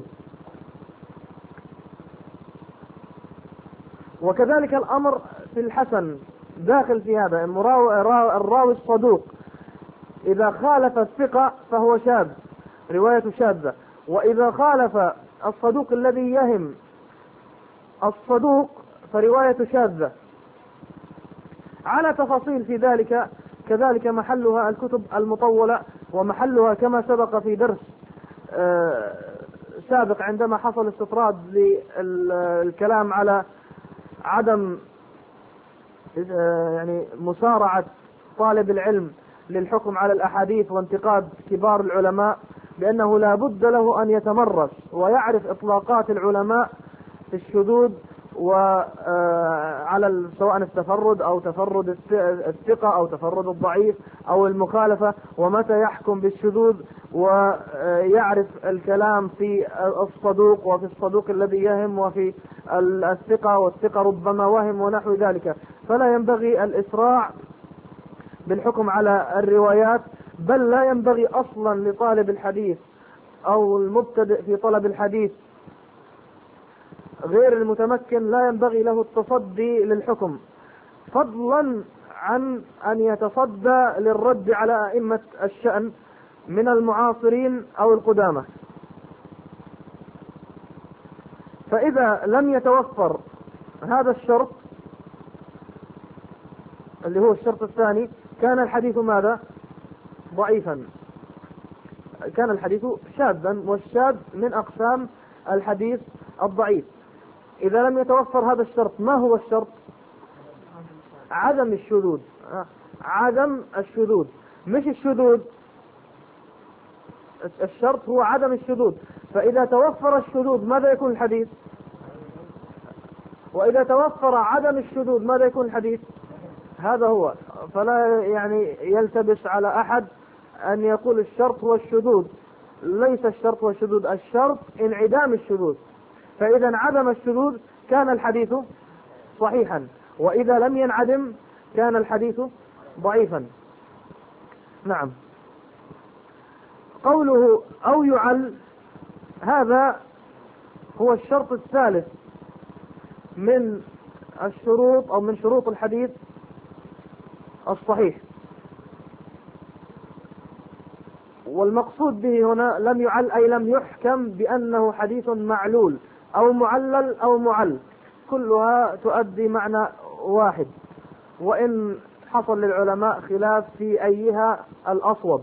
وكذلك الأمر في الحسن داخل في هذا، الراوي الصدوق إذا خالف الثقة فهو شاذ، رواية شاذة. وإذا خالف الصدوق الذي يهم الصدوق فرواية شاذة. على تفاصيل في ذلك كذلك محلها الكتب المطولة، ومحلها كما سبق في درس سابق عندما حصل استطراد للكلام على عدم يعني مسارعة طالب العلم للحكم على الأحاديث وانتقاد كبار العلماء، بأنه لا بد له أن يتمرس ويعرف إطلاقات العلماء في الشذوذ وعلى سواء التفرد أو تفرد الثقة أو تفرد الضعيف أو المخالفة، ومتى يحكم بالشذوذ، ويعرف الكلام في الصدوق وفي الصدوق الذي يهم وفي الثقة والثقة ربما وهم ونحو ذلك. فلا ينبغي الإسراع بالحكم على الروايات، بل لا ينبغي أصلا لطالب الحديث أو المبتدئ في طلب الحديث غير المتمكن لا ينبغي له التصدي للحكم، فضلا عن أن يتصدى للرد على أئمة الشأن من المعاصرين أو القدامى. فإذا لم يتوفر هذا الشرط اللي هو الشرط الثاني كان الحديث ماذا؟ ضعيفا، كان الحديث شاذا، والشاذ من أقسام الحديث الضعيف. إذا لم يتوفر هذا الشرط، ما هو الشرط؟ عدم الشذوذ، عدم الشذوذ مش الشذوذ، الشرط هو عدم الشذوذ. فإذا توفر الشذوذ ماذا يكون الحديث؟ وإذا توفر عدم الشذوذ ماذا يكون الحديث؟ هذا هو. فلا يعني يلتبس على أحد أن يقول الشرط هو الشذوذ، ليس الشرط هو الشذوذ، الشرط انعدام الشذوذ. فإذا انعدم الشذوذ كان الحديث صحيحا، وإذا لم ينعدم كان الحديث ضعيفا. نعم. قوله أو يعل هذا هو الشرط الثالث من الشروط أو من شروط الحديث الصحيح. والمقصود به هنا لم يعل أي لم يحكم بأنه حديث معلول أو معلل أو معل، كلها تؤدي معنى واحد، وإن حصل للعلماء خلاف في أيها الأصوب.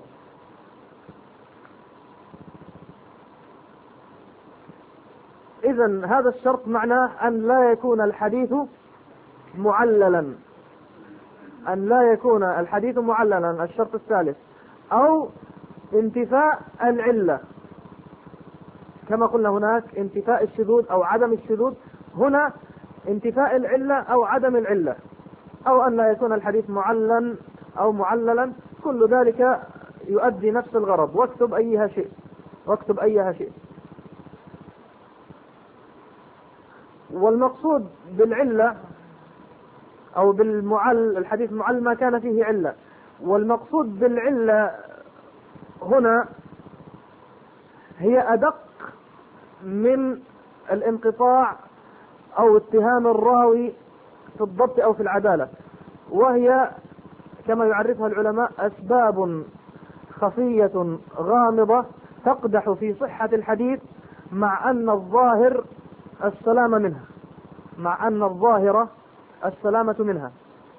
إذن هذا الشرط معناه أن لا يكون الحديث معللا، أن لا يكون الحديث معللا، الشرط الثالث، أو انتفاء العلة، كما قلنا هناك انتفاء الشذوذ أو عدم الشذوذ، هنا انتفاء العلة أو عدم العلة، أو أن لا يكون الحديث معللا أو معللا، كل ذلك يؤدي نفس الغرض. واكتب أيها شيء، واكتب أيها شيء. والمقصود بالعلة أو بالمعل، الحديث معل ما كان فيه علة. والمقصود بالعلة هنا هي أدق من الانقطاع أو اتهام الراوي في الضبط أو في العدالة، وهي كما يعرفها العلماء أسباب خفية غامضة تقدح في صحة الحديث مع أن الظاهر السلامة منها، مع أن الظاهرة السلامة منها.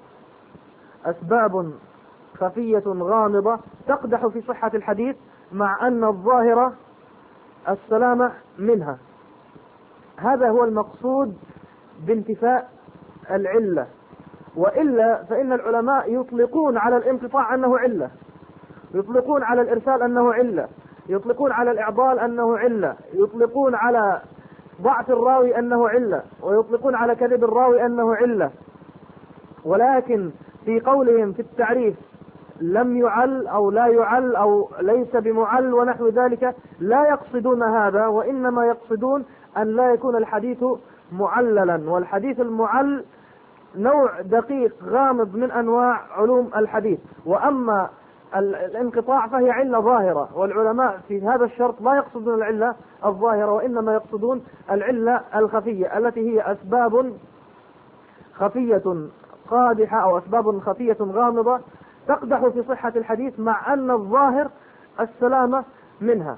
أسباب خفية غامضة تقدح في صحة الحديث مع أن الظاهرة السلامة منها. هذا هو المقصود بانتفاء العلة، وإلا فإن العلماء يطلقون على الانقطاع أنه علة، يطلقون على الإرسال أنه علة، يطلقون على الإعضال أنه علة، يطلقون على ضعف الراوي أنه علة، ويطلقون على كذب الراوي أنه علة. ولكن في قولهم في التعريف لم يعل أو لا يعل أو ليس بمعل ونحو ذلك لا يقصدون هذا، وإنما يقصدون أن لا يكون الحديث معللا. والحديث المعل نوع دقيق غامض من أنواع علوم الحديث. وأما الانقطاع فهي علة ظاهرة، والعلماء في هذا الشرط لا يقصدون العلة الظاهرة، وإنما يقصدون العلة الخفية التي هي أسباب خفية قادحة أو أسباب خفية غامضة تقدح في صحة الحديث مع أن الظاهر السلامة منها.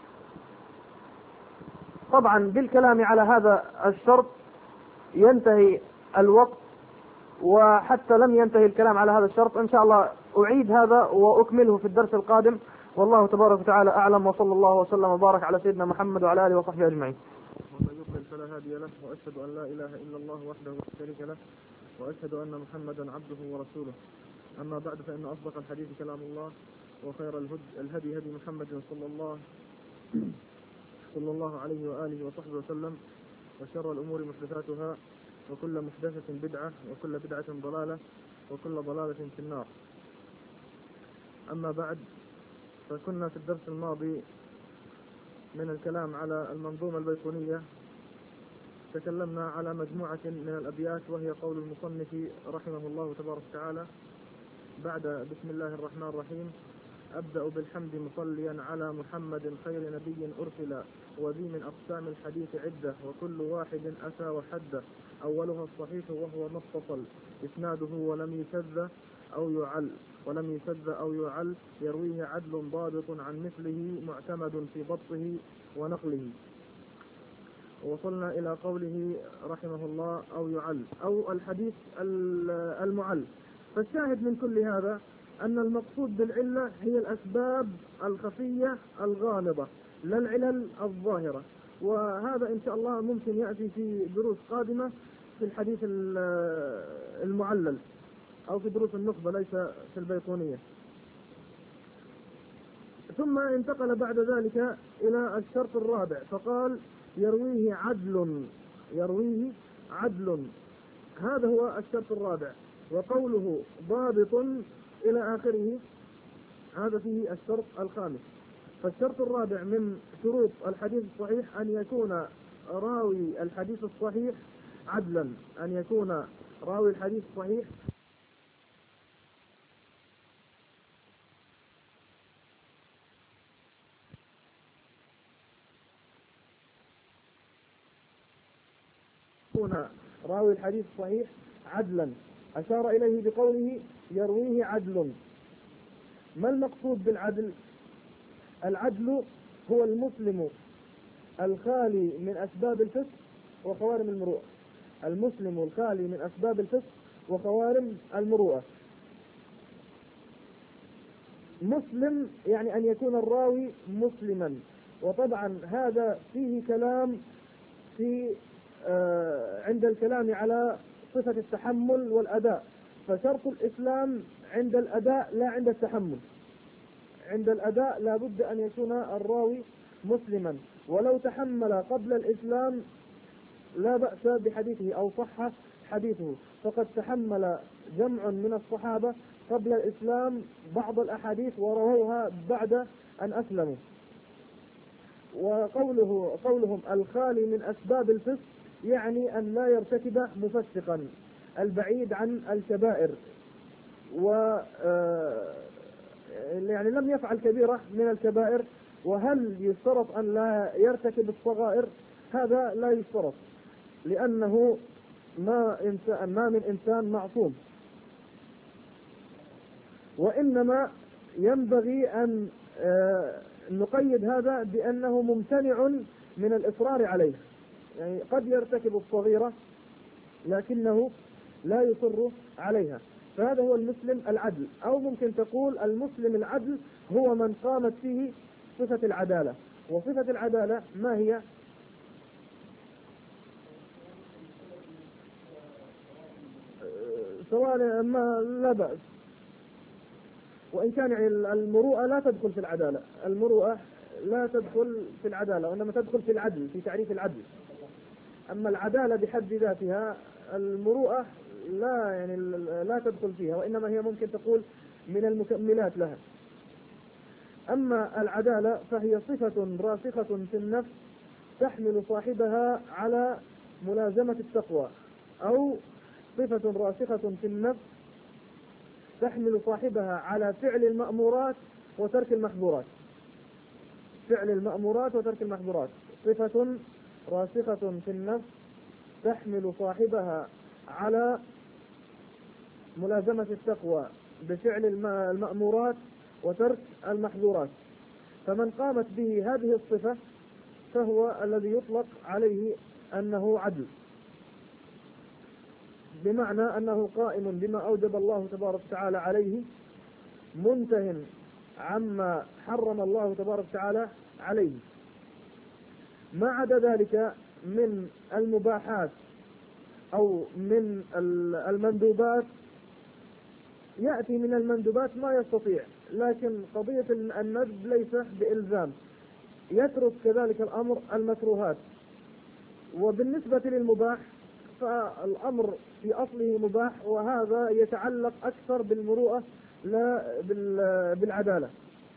طبعا بالكلام على هذا الشرط ينتهي الوقت، وحتى لم ينتهي الكلام على هذا الشرط إن شاء الله أعيد هذا وأكمله في الدرس القادم، والله تبارك وتعالى أعلم، وصلى الله وسلم وبارك على سيدنا محمد وعلى آله وصحبه أجمعين. ومن يضلل فلا هادي له، وأشهد أن لا إله إلا الله وحده لا شريك له، وأشهد أن محمدا عبده ورسوله. أما بعد، فإن أصدق الحديث كلام الله، وخير الهدي هدي محمد صلى الله صلى الله عليه وآله وصحبه وسلم، وشر الأمور محدثاتها، وكل محدثة بدعة، وكل بدعة ضلالة، وكل ضلالة في النار. أما بعد، فكنا في الدرس الماضي من الكلام على المنظومة البيقونية تكلمنا على مجموعة من الأبيات، وهي قول المصنف رحمه الله تبارك وتعالى بعد بسم الله الرحمن الرحيم: أبدأ بالحمد مصليا على محمد خير نبي أرسل، وذي من أقسام الحديث عدة، وكل واحد أتى وحده، أولها الصحيح وهو متصل إسناده ولم يشذ أو يعل ولم يشذ أو يعل، يرويه عدل ضابط عن مثله، معتمد في ضبطه ونقله. وصلنا إلى قوله رحمه الله أو يعل أو الحديث المعل. فالشاهد من كل هذا أن المقصود بالعلة هي الأسباب الخفية الغامضة، لا العلل الظاهرة. وهذا إن شاء الله ممكن يأتي في دروس قادمة في الحديث المعلل أو في دروس النخبة، ليس في البيقونية. ثم انتقل بعد ذلك إلى الشرط الرابع، فقال: يرويه عدل، يرويه عدل. هذا هو الشرط الرابع. وقوله ضابط إلى آخره هذا فيه الشرط الخامس. فالشرط الرابع من شروط الحديث الصحيح أن يكون راوي الحديث الصحيح عدلا، أن يكون راوي الحديث الصحيح يكون راوي الحديث الصحيح عدلا. أشار إليه بقوله يرويه عدل. ما المقصود بالعدل؟ العدل هو المسلم الخالي من أسباب الفسق وخوارم المروءة. المسلم الخالي من أسباب الفسق وخوارم المروءة. مسلم يعني أن يكون الراوي مسلما. وطبعا هذا فيه كلام في آه عند الكلام على صفة التحمل والأداء. فشرط الإسلام عند الأداء لا عند التحمل. عند الأداء لا بد أن يكون الراوي مسلما، ولو تحمل قبل الإسلام لا بأس بحديثه أو صح حديثه. فقد تحمل جمع من الصحابة قبل الإسلام بعض الأحاديث ورووها بعد أن أسلموا. وقوله قولهم الخالي من أسباب الفسق يعني أن لا يرتكب مفسقا، البعيد عن الكبائر، و يعني لم يفعل كبيرة من الكبائر. وهل يشترط أن لا يرتكب الصغائر؟ هذا لا يشترط، لأنه ما إنسان ما من إنسان معصوم، وإنما ينبغي أن نقيد هذا بأنه ممتنع من الإصرار عليه، يعني قد يرتكب الصغيرة لكنه لا يصر عليها، فهذا هو المسلم العدل. أو ممكن تقول المسلم العدل هو من قامت فيه صفة العدالة. وصفة العدالة ما هي؟ سواء ما لا بأس، وإن كان يعني المروءة لا تدخل في العدالة، المروءة لا تدخل في العدالة وإنما تدخل في العدل، في تعريف العدل. أما العدالة بحد ذاتها المروءة لا يعني لا تدخل فيها، وإنما هي ممكن تقول من المكملات لها. أما العدالة فهي صفة راسخة في النفس تحمل صاحبها على ملازمة التقوى، أو صفة راسخة في النفس تحمل صاحبها على فعل المأمورات وترك المحظورات. فعل المأمورات وترك المحظورات صفة راسخة في النفس تحمل صاحبها على ملازمة التقوى بفعل المأمورات وترك المحظورات. فمن قامت به هذه الصفة فهو الذي يطلق عليه أنه عدل، بمعنى أنه قائم بما أوجب الله تبارك وتعالى عليه، منتهٍ عما حرم الله تبارك وتعالى عليه. ما عدا ذلك من المباحات أو من المندوبات، يأتي من المندوبات ما يستطيع، لكن قضية الندب ليس بإلزام. يترك كذلك الأمر المكروهات. وبالنسبة للمباح فالأمر في أصله مباح، وهذا يتعلق أكثر بالمروءة لا بالعدالة.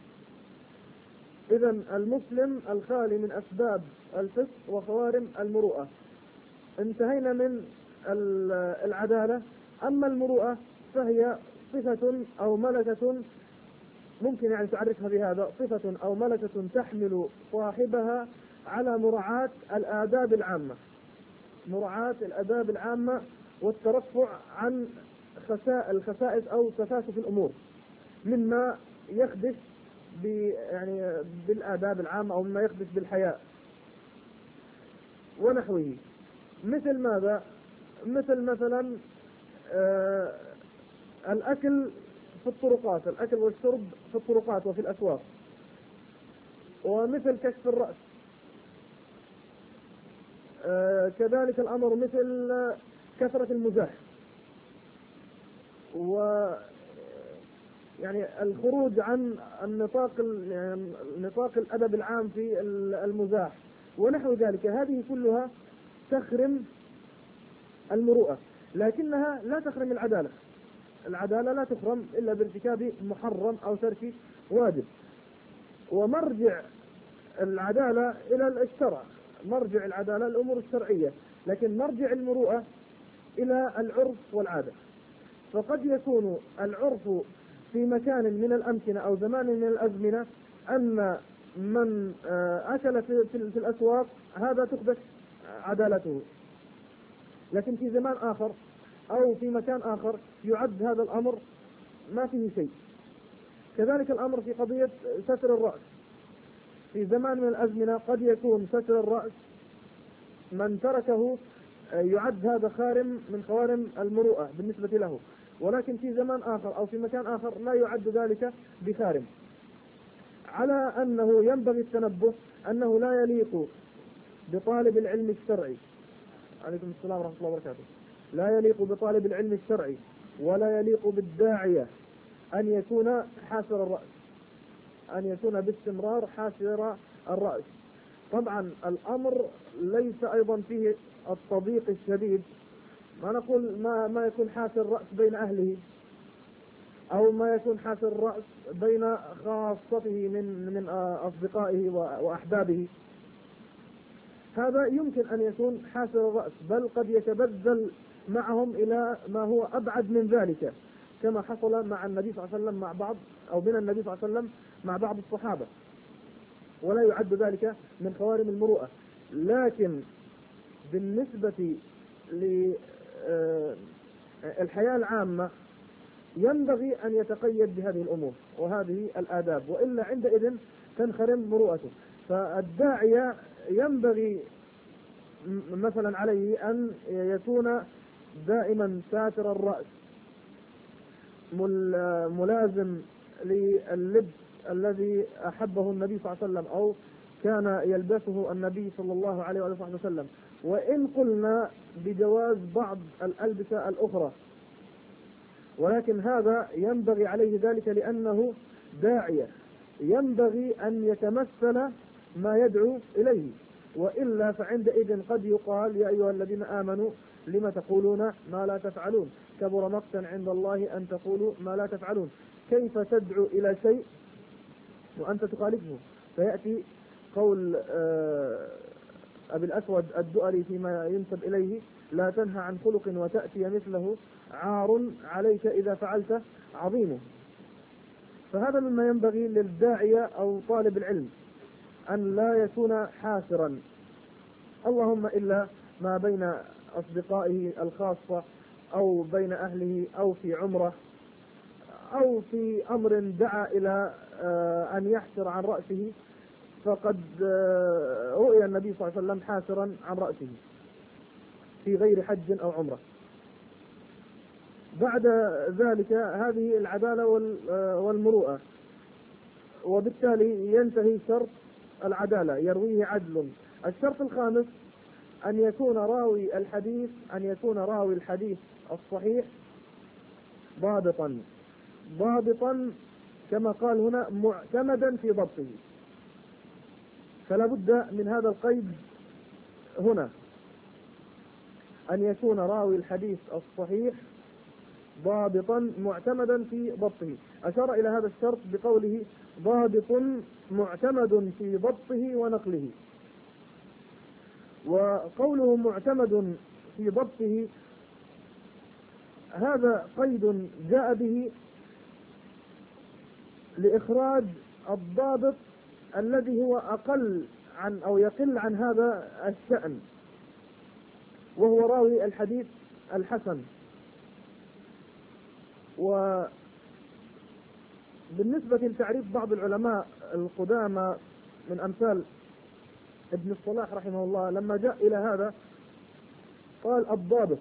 إذن المسلم الخالي من أسباب الفسق وخوارم المروءة. انتهينا من العدالة. أما المروءة فهي صفة أو ملكة، ممكن يعني تعرفها بهذا، صفة أو ملكة تحمل صاحبها على مراعاة الآداب العامة، مراعاة الآداب العامة والترفع عن الخسائس أو سفاسف الأمور مما يخدش يعني بالآداب العامة أو مما يخدش بالحياء ونحوه. مثل ماذا؟ مثل مثلا آه الأكل في الطرقات، الأكل والشرب في الطرقات وفي الأسواق، ومثل كشف الرأس. آه كذلك الأمر مثل كثرة المزاح، و يعني الخروج عن النطاق يعني نطاق الأدب العام في المزاح ونحو ذلك. هذه كلها تخرم المروءة، لكنها لا تخرم العدالة. العدالة لا تخرم إلا بارتكاب محرم أو ترك واجب. ومرجع العدالة إلى الشرع، مرجع العدالة الأمور الشرعية، لكن مرجع المروءة إلى العرف والعادة. فقد يكون العرف في مكان من الأمكنة أو زمان من الأزمنة أن من أكل في الأسواق هذا تخدش عدالته، لكن في زمان آخر أو في مكان آخر يعد هذا الأمر ما فيه شيء. كذلك الأمر في قضية ستر الرأس. في زمان من الأزمنة قد يكون ستر الرأس من تركه يعد هذا خارم من خوارم المروءة بالنسبة له، ولكن في زمان آخر أو في مكان آخر لا يعد ذلك بخارم. على أنه ينبغي التنبه أنه لا يليق بطالب العلم الشرعي، عليكم السلام ورحمة الله وبركاته، لا يليق بطالب العلم الشرعي ولا يليق بالداعية أن يكون حاسر الرأس، أن يكون باستمرار حاسر الرأس. طبعا الأمر ليس أيضا فيه التضييق الشديد، ما نقول ما, ما يكون حاسر الرأس بين أهله أو ما يكون حاسر الرأس بين خاصته من من أصدقائه وأحبابه، هذا يمكن أن يكون حاسر الرأس، بل قد يتبذل معهم إلى ما هو أبعد من ذلك، كما حصل مع النبي صلى الله عليه وسلم مع بعض أو من النبي صلى الله عليه وسلم مع بعض الصحابة، ولا يعد ذلك من خوارم المروءة. لكن بالنسبة للحياة العامة ينبغي أن يتقيد بهذه الأمور وهذه الآداب، وإلا عندئذ تنخرم مروءته. فالداعية ينبغي مثلا عليه أن يكون دائما ساتر الرأس، ملازم لللبس الذي أحبه النبي صلى الله عليه وسلم أو كان يلبسه النبي صلى الله عليه وسلم، وإن قلنا بجواز بعض الألبسة الأخرى، ولكن هذا ينبغي عليه ذلك لأنه داعية، ينبغي أن يتمثل ما يدعو إليه، وإلا فعندئذ قد يقال يا أيها الذين آمنوا لما تقولون ما لا تفعلون، كبر مقتا عند الله أن تقولوا ما لا تفعلون. كيف تدعو إلى شيء وأنت تخالفه؟ فيأتي قول أبي الأسود الدؤلي فيما ينسب إليه: لا تنهى عن خلق وتأتي مثله، عار عليك إذا فعلت عظيمه. فهذا مما ينبغي للداعية أو طالب العلم أن لا يكون حاسرا، اللهم إلا ما بين أصدقائه الخاصة أو بين أهله أو في عمره أو في أمر دعا إلى أن يحسر عن رأسه، فقد رؤي النبي صلى الله عليه وسلم حاسرا عن رأسه في غير حج أو عمره. بعد ذلك هذه العدالة والمروءة، وبالتالي ينتهي شرط العدالة يرويه عدل. الشرط الخامس أن يكون راوي الحديث أن يكون راوي الحديث الصحيح ضابطا ضابطا كما قال هنا معتمدا في ضبطه. فلا بد من هذا القيد هنا، أن يكون راوي الحديث الصحيح ضابطا معتمدا في ضبطه. أشار إلى هذا الشرط بقوله ضابط معتمد في ضبطه ونقله. وقوله معتمد في ضبطه هذا قيد جاء به لإخراج الضابط الذي هو أقل عن أو يقل عن هذا الشأن، وهو راوي الحديث الحسن. وبالنسبة لتعريف بعض العلماء القدامى من أمثال ابن الصلاح رحمه الله، لما جاء إلى هذا قال الضابط،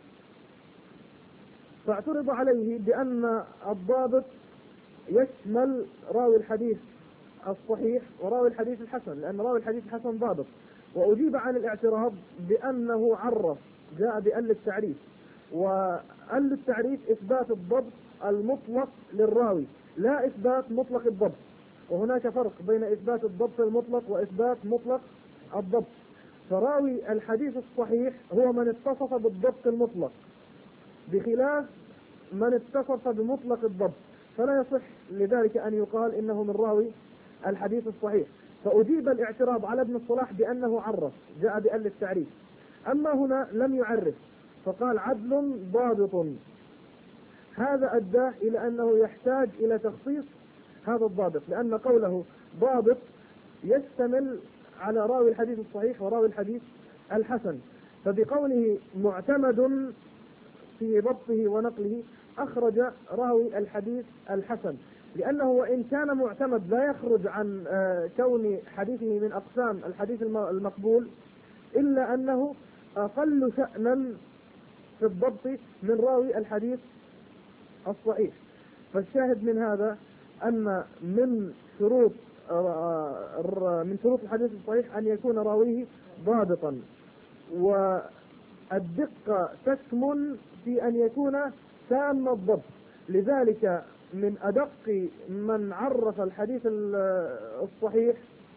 فاعترض عليه بأن الضابط يشمل راوي الحديث الصحيح وراوي الحديث الحسن، لأن راوي الحديث الحسن ضابط. وأجيب عن الاعتراض بأنه عرف، جاء بأل التعريف، وأل التعريف إثبات الضبط المطلق للراوي لا إثبات مطلق الضبط، وهناك فرق بين إثبات الضبط المطلق وإثبات مطلق الضبط. فراوي الحديث الصحيح هو من اتصف بالضبط المطلق، بخلاف من اتصف بمطلق الضبط، فلا يصح لذلك أن يقال إنه من راوي الحديث الصحيح. فأجيب الاعتراض على ابن الصلاح بأنه عرف، جاء بأل التعريف. أما هنا لم يعرف، فقال عدل ضابط. هذا أدى إلى أنه يحتاج إلى تخصيص هذا الضابط، لأن قوله ضابط يشتمل على راوي الحديث الصحيح وراوي الحديث الحسن. فبقوله معتمد في ضبطه ونقله أخرج راوي الحديث الحسن، لأنه وإن كان معتمد لا يخرج عن كون حديثه من أقسام الحديث المقبول، إلا أنه أقل شأنا في الضبط من راوي الحديث الصحيح. فالشاهد من هذا أن من شروط من شروط الحديث الصحيح أن يكون راويه ضابطا، والدقة تكمن في أن يكون تام الضبط. لذلك من أدق من عرف الحديث الصحيح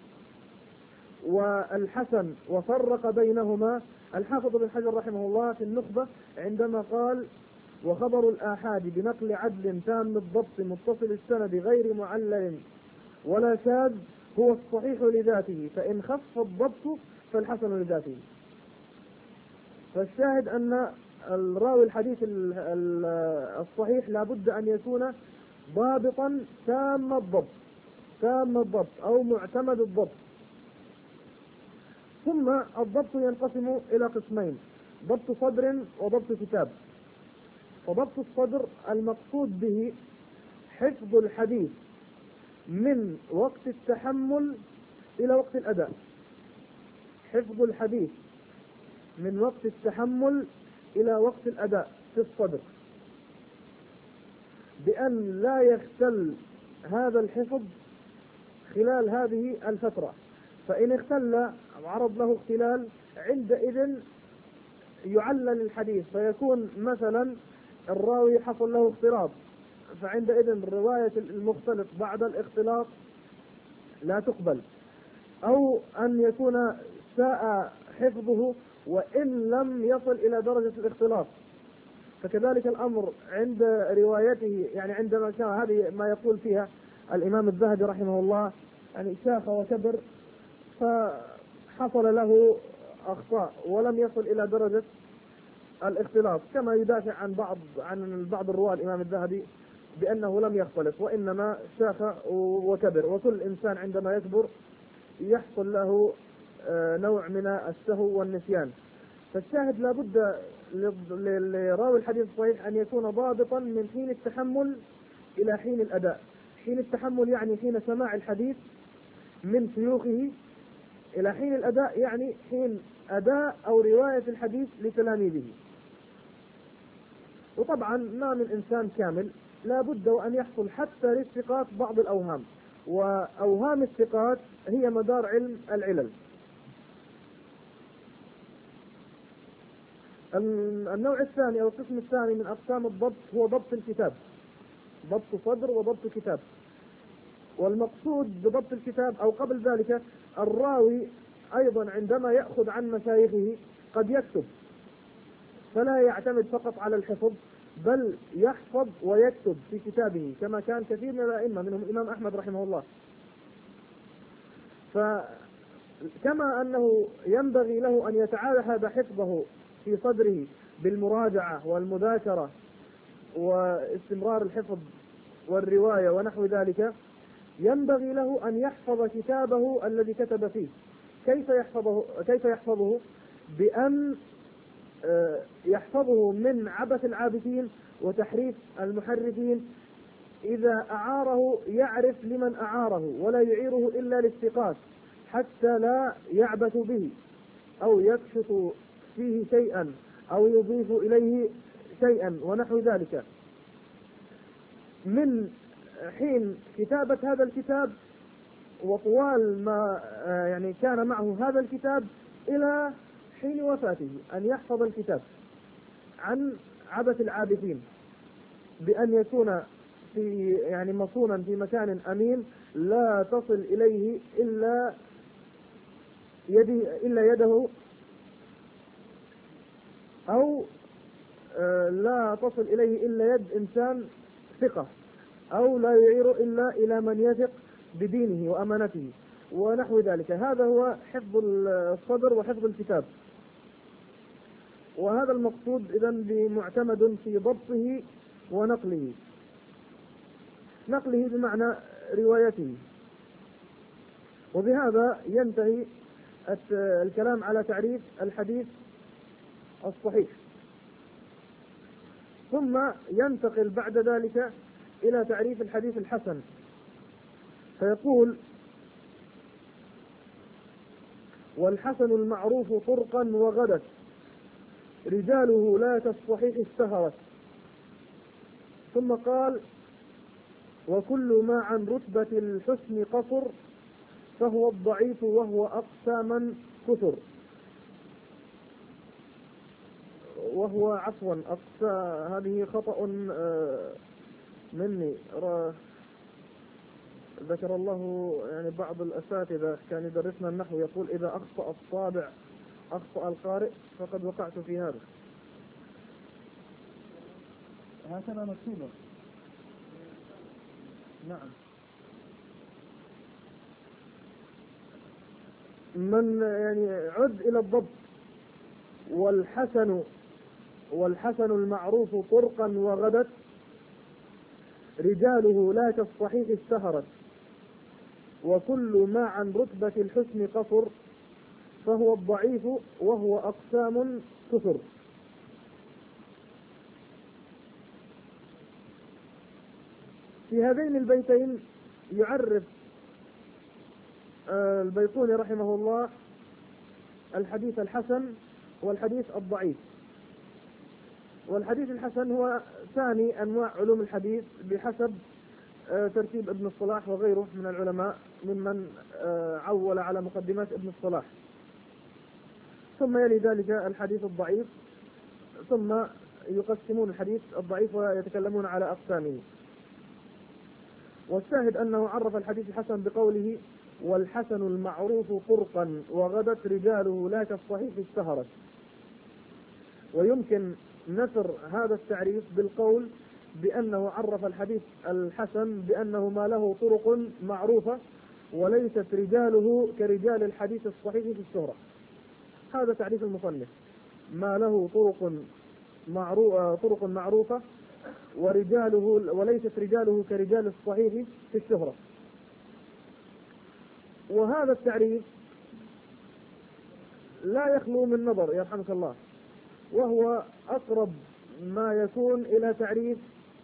والحسن وفرق بينهما الحافظ بن حجر رحمه الله في النخبة، عندما قال وخبر الآحاد بنقل عدل تام الضبط متصل السند غير معلل ولا شاذ هو الصحيح لذاته، فإن خف الضبط فالحسن لذاته. فالشاهد أن الراوي الحديث الصحيح لا بد أن يكون ضابطا تام الضبط تام الضبط أو معتمد الضبط. ثم الضبط ينقسم إلى قسمين: ضبط صدر وضبط كتاب. فضبط الصدر المقصود به حفظ الحديث من وقت التحمل إلى وقت الأداء، حفظ الحديث من وقت التحمل إلى وقت الأداء في الصدر، بأن لا يختل هذا الحفظ خلال هذه الفترة، فإن اختل أو عرض له اختلال عندئذ يعلل الحديث، فيكون مثلا الراوي حصل له اختلاط، فعندئذ رواية المختلط بعد الاختلاط لا تقبل، أو أن يكون ساء حفظه وإن لم يصل إلى درجة الاختلاط. فكذلك الأمر عند روايته، يعني عندما كان هذه ما يقول فيها الإمام الذهبي رحمه الله، يعني شاخ وكبر فحصل له أخطاء ولم يصل إلى درجة الاختلاط، كما يدافع عن بعض عن بعض الرواة الإمام الذهبي بأنه لم يختلط وإنما شاخ وكبر، وكل إنسان عندما يكبر يحصل له نوع من السهو والنسيان. فالشاهد لابد لراوي الحديث الصحيح أن يكون ضابطا من حين التحمل إلى حين الأداء. حين التحمل يعني حين سماع الحديث من شيوخه، إلى حين الأداء يعني حين أداء أو رواية الحديث لتلاميذه. وطبعا ما من إنسان كامل، لا بد وأن يحصل حتى للثقات بعض الأوهام، وأوهام الثقات هي مدار علم العلل. النوع الثاني أو القسم الثاني من أقسام الضبط هو ضبط الكتاب، ضبط صدر وضبط كتاب. والمقصود بضبط الكتاب أو قبل ذلك الراوي أيضا عندما يأخذ عن مشايخه قد يكتب، فلا يعتمد فقط على الحفظ بل يحفظ ويكتب في كتابه، كما كان كثير من الأئمة منهم الإمام أحمد رحمه الله. فكما أنه ينبغي له أن يتعاهد حفظه في صدره بالمراجعة والمذاكرة واستمرار الحفظ والرواية ونحو ذلك، ينبغي له أن يحفظ كتابه الذي كتب فيه. كيف يحفظه؟ كيف يحفظه؟ بأن يحفظه من عبث العابثين وتحريف المحرفين. إذا أعاره يعرف لمن أعاره ولا يعيره إلا للثقات، حتى لا يعبث به أو يكشف فيه شيئا أو يضيف إليه شيئا ونحو ذلك. من حين كتابة هذا الكتاب وطوال ما يعني كان معه هذا الكتاب إلى حين وفاته أن يحفظ الكتاب عن عبث العابثين، بأن يكون في يعني مصونا في مكان أمين لا تصل إليه إلا يده إلا يده أو لا تصل إليه إلا يد إنسان ثقة، أو لا يعير إلا إلى من يثق بدينه وأمانته ونحو ذلك. هذا هو حفظ الصدر وحفظ الكتاب. وهذا المقصود إذن بمعتمد في ضبطه ونقله. نقله بمعنى روايته. وبهذا ينتهي الكلام على تعريف الحديث الصحيح، ثم ينتقل بعد ذلك إلى تعريف الحديث الحسن، فيقول: والحسن المعروف طرقا وغدت، رجاله لا كالصحيح اشتهرت. ثم قال: وكل ما عن رتبة الحسن قصر، فهو الضعيف وهو أقسى من كثر. وهو عفوا أقسى، هذه خطأ مني. ذكر الله يعني بعض الأساتذة كان يدرسنا النحو يقول: إذا أخطأ الطابع أخطأ القارئ، فقد وقعت في هذا. هكذا مكتوبة. نعم. من يعني عد إلى الضبط. والحسن والحسن المعروف طرقا وغدت، رجاله لا كالصحيح اشتهرت. وكل ما عن رتبة الحسن قصر، فهو الضعيف وهو أقسام كثر. في هذين البيتين يعرف البيقوني رحمه الله الحديث الحسن والحديث الضعيف. والحديث الحسن هو ثاني أنواع علوم الحديث بحسب ترتيب ابن الصلاح وغيره من العلماء ممن عول على مقدمات ابن الصلاح. ثم يلي ذلك الحديث الضعيف، ثم يقسمون الحديث الضعيف ويتكلمون على أقسامه. والشاهد أنه عرف الحديث الحسن بقوله: والحسن المعروف طرقا وغدت رجاله لا كالصحيح اشتهرت. ويمكن نثر هذا التعريف بالقول بأنه عرف الحديث الحسن بأنه ما له طرق معروفة وليست رجاله كرجال الحديث الصحيح في الشهرة. هذا تعريف المصنف: ما له طرق معروفة طرق معروفة ورجاله وليست رجاله كرجال الصحيح في الشهرة. وهذا التعريف لا يخلو من نظر يرحمك الله، وهو أقرب ما يكون إلى تعريف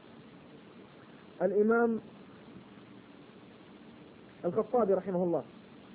الإمام الخطابي رحمه الله.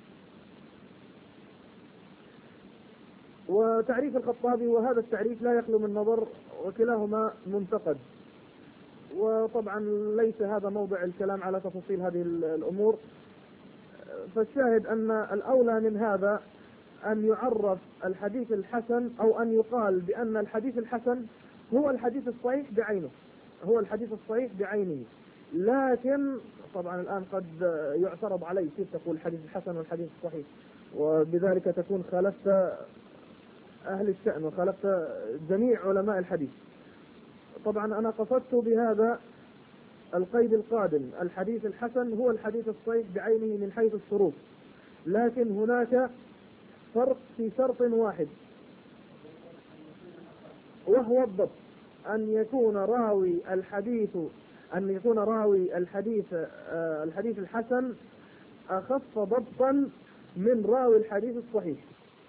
وتعريف الخطابي وهذا التعريف لا يخلو من نظر، وكلاهما منتقد. وطبعا ليس هذا موضع الكلام على تفاصيل هذه الأمور، فالشاهد أن الأولى من هذا أن يعرف الحديث الحسن، أو أن يقال بأن الحديث الحسن هو الحديث الصحيح بعينه، هو الحديث الصحيح بعينه. لكن طبعا الآن قد يعترض عليه: كيف تقول الحديث الحسن والحديث الصحيح؟ وبذلك تكون خالفت أهل الشأن وخالفت جميع علماء الحديث. طبعا أنا قصدت بهذا القيد القادم: الحديث الحسن هو الحديث الصحيح بعينه من حيث الشروط، لكن هناك فرق في شرط واحد، وهو الضبط. أن يكون راوي الحديث أن يكون راوي الحديث الحديث الحسن أخف ضبطا من راوي الحديث الصحيح.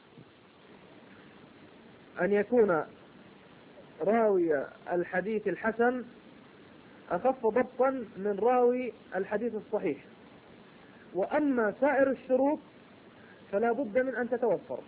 أن يكون راوي الحديث الحسن أخف ضبطا من راوي الحديث الصحيح. وأما سائر الشروط فلا بد من أن تتوفر.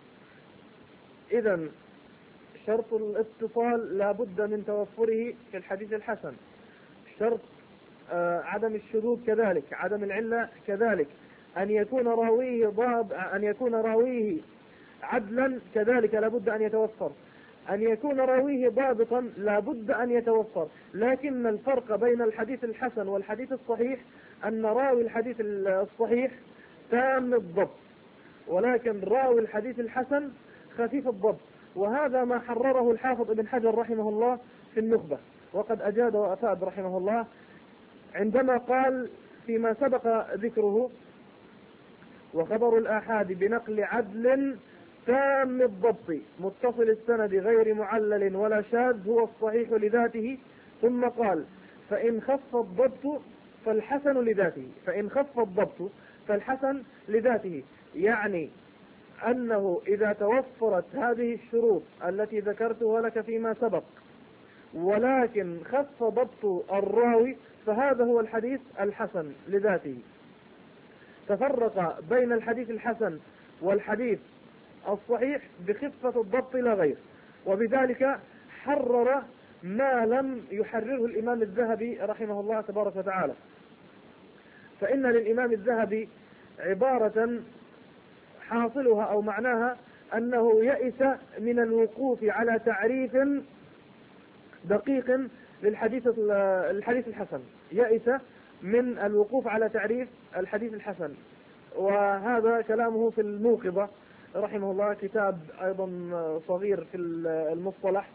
إذن شرط الاتصال لا بد من توفره في الحديث الحسن، شرط آه عدم الشذوذ كذلك، عدم العلة كذلك، أن يكون راويه ضاب أن يكون راويه عدلا كذلك لا بد أن يتوفر، أن يكون راويه ضابطا لا بد أن يتوفر. لكن الفرق بين الحديث الحسن والحديث الصحيح أن راوي الحديث الصحيح تام الضبط، ولكن راوي الحديث الحسن خفيف الضبط. وهذا ما حرره الحافظ ابن حجر رحمه الله في النخبة، وقد أجاد وأفاد رحمه الله عندما قال فيما سبق ذكره: وخبر الآحاد بنقل عدل تام الضبط متصل السند غير معلل ولا شاذ هو الصحيح لذاته. ثم قال: فإن خف الضبط فالحسن لذاته فإن خف الضبط فالحسن لذاته يعني أنه إذا توفرت هذه الشروط التي ذكرتها لك فيما سبق ولكن خف ضبط الراوي فهذا هو الحديث الحسن لذاته. تفرق بين الحديث الحسن والحديث الصحيح بخفة الضبط لا غير، وبذلك حرر ما لم يحرره الإمام الذهبي رحمه الله تبارك وتعالى. فإن للإمام الذهبي عبارة حاصلها أو معناها أنه يئس من الوقوف على تعريف دقيق للحديث الحديث الحسن، يئس من الوقوف على تعريف الحديث الحسن. وهذا كلامه في الموقظة رحمه الله، كتاب أيضا صغير في المصطلح،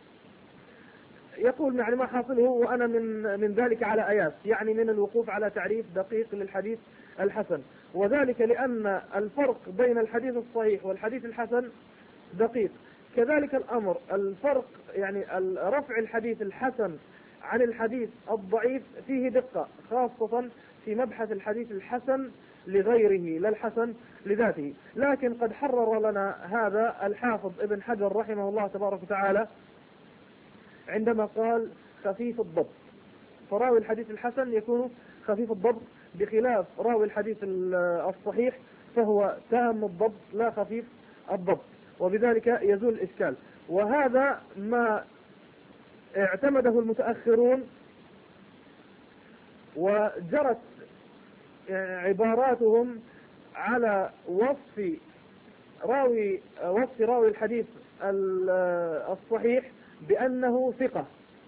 يقول يعني ما حاصله وأنا من من ذلك على آيات، يعني من الوقوف على تعريف دقيق للحديث الحسن. وذلك لأن الفرق بين الحديث الصحيح والحديث الحسن دقيق. كذلك الأمر الفرق يعني رفع الحديث الحسن عن الحديث الضعيف فيه دقة، خاصة في مبحث الحديث الحسن لغيره لا الحسن لذاته. لكن قد حرر لنا هذا الحافظ ابن حجر رحمه الله تبارك وتعالى عندما قال خفيف الضبط. فراوي الحديث الحسن يكون خفيف الضبط، بخلاف راوي الحديث الصحيح فهو تام الضبط لا خفيف الضبط، وبذلك يزول الإشكال. وهذا ما اعتمده المتأخرون، وجرت عباراتهم على وصف راوي وصف راوي الحديث الصحيح بأنه ثقة،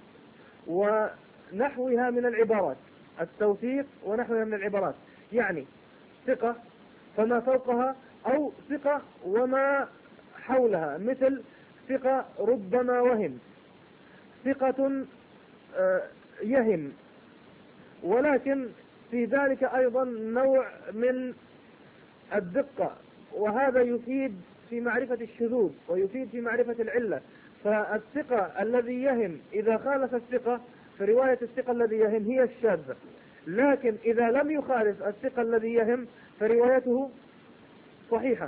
ونحوها من العبارات، التوثيق ونحوها من العبارات، يعني ثقة فما فوقها، أو ثقة وما حولها، مثل ثقة ربما وهم، ثقة يهم، ولكن في ذلك أيضا نوع من الدقة، وهذا يفيد في معرفة الشذوذ ويفيد في معرفة العلة. فالثقة الذي يهم إذا خالف الثقة فرواية الثقة الذي يهم هي الشاذة، لكن إذا لم يخالف الثقة الذي يهم فروايته صحيحة.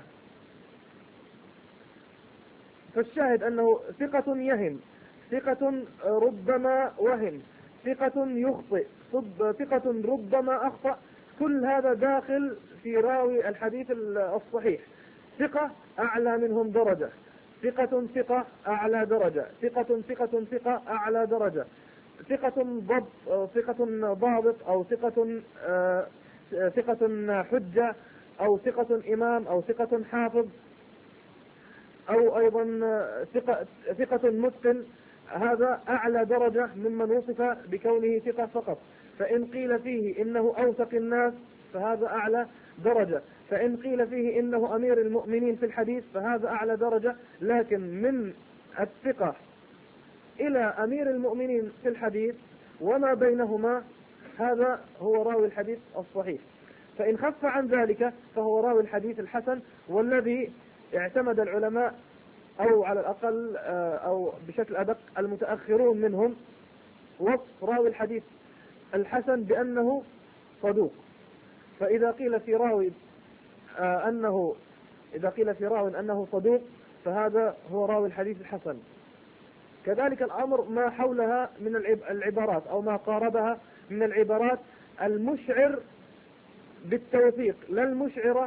فالشاهد أنه ثقة يهم، ثقة ربما وهم، ثقة يخطئ، ثقة ربما أخطأ، كل هذا داخل في راوي الحديث الصحيح. ثقة أعلى منهم درجة، ثقة ثقة أعلى درجة، ثقة ثقة ثقة أعلى درجة، ثقة ضبط، ثقة ضابط، أو ثقة ثقة حجة، أو ثقة إمام، أو ثقة حافظ، أو أيضا ثقة ثقة متقن. هذا أعلى درجة ممن وصف بكونه ثقة فقط. فإن قيل فيه إنه أوثق الناس فهذا أعلى درجة، فإن قيل فيه إنه أمير المؤمنين في الحديث فهذا أعلى درجة. لكن من الثقة إلى أمير المؤمنين في الحديث وما بينهما هذا هو راوي الحديث الصحيح. فإن خف عن ذلك فهو راوي الحديث الحسن، والذي اعتمد العلماء أو على الأقل أو بشكل أدق المتأخرون منهم وصف راوي الحديث الحسن بأنه صدوق. فإذا قيل في راوي أنه إذا قيل في راوي أنه صدوق فهذا هو راوي الحديث الحسن. كذلك الأمر ما حولها من العبارات أو ما قاربها من العبارات المشعر بالتوثيق، لا المشعرة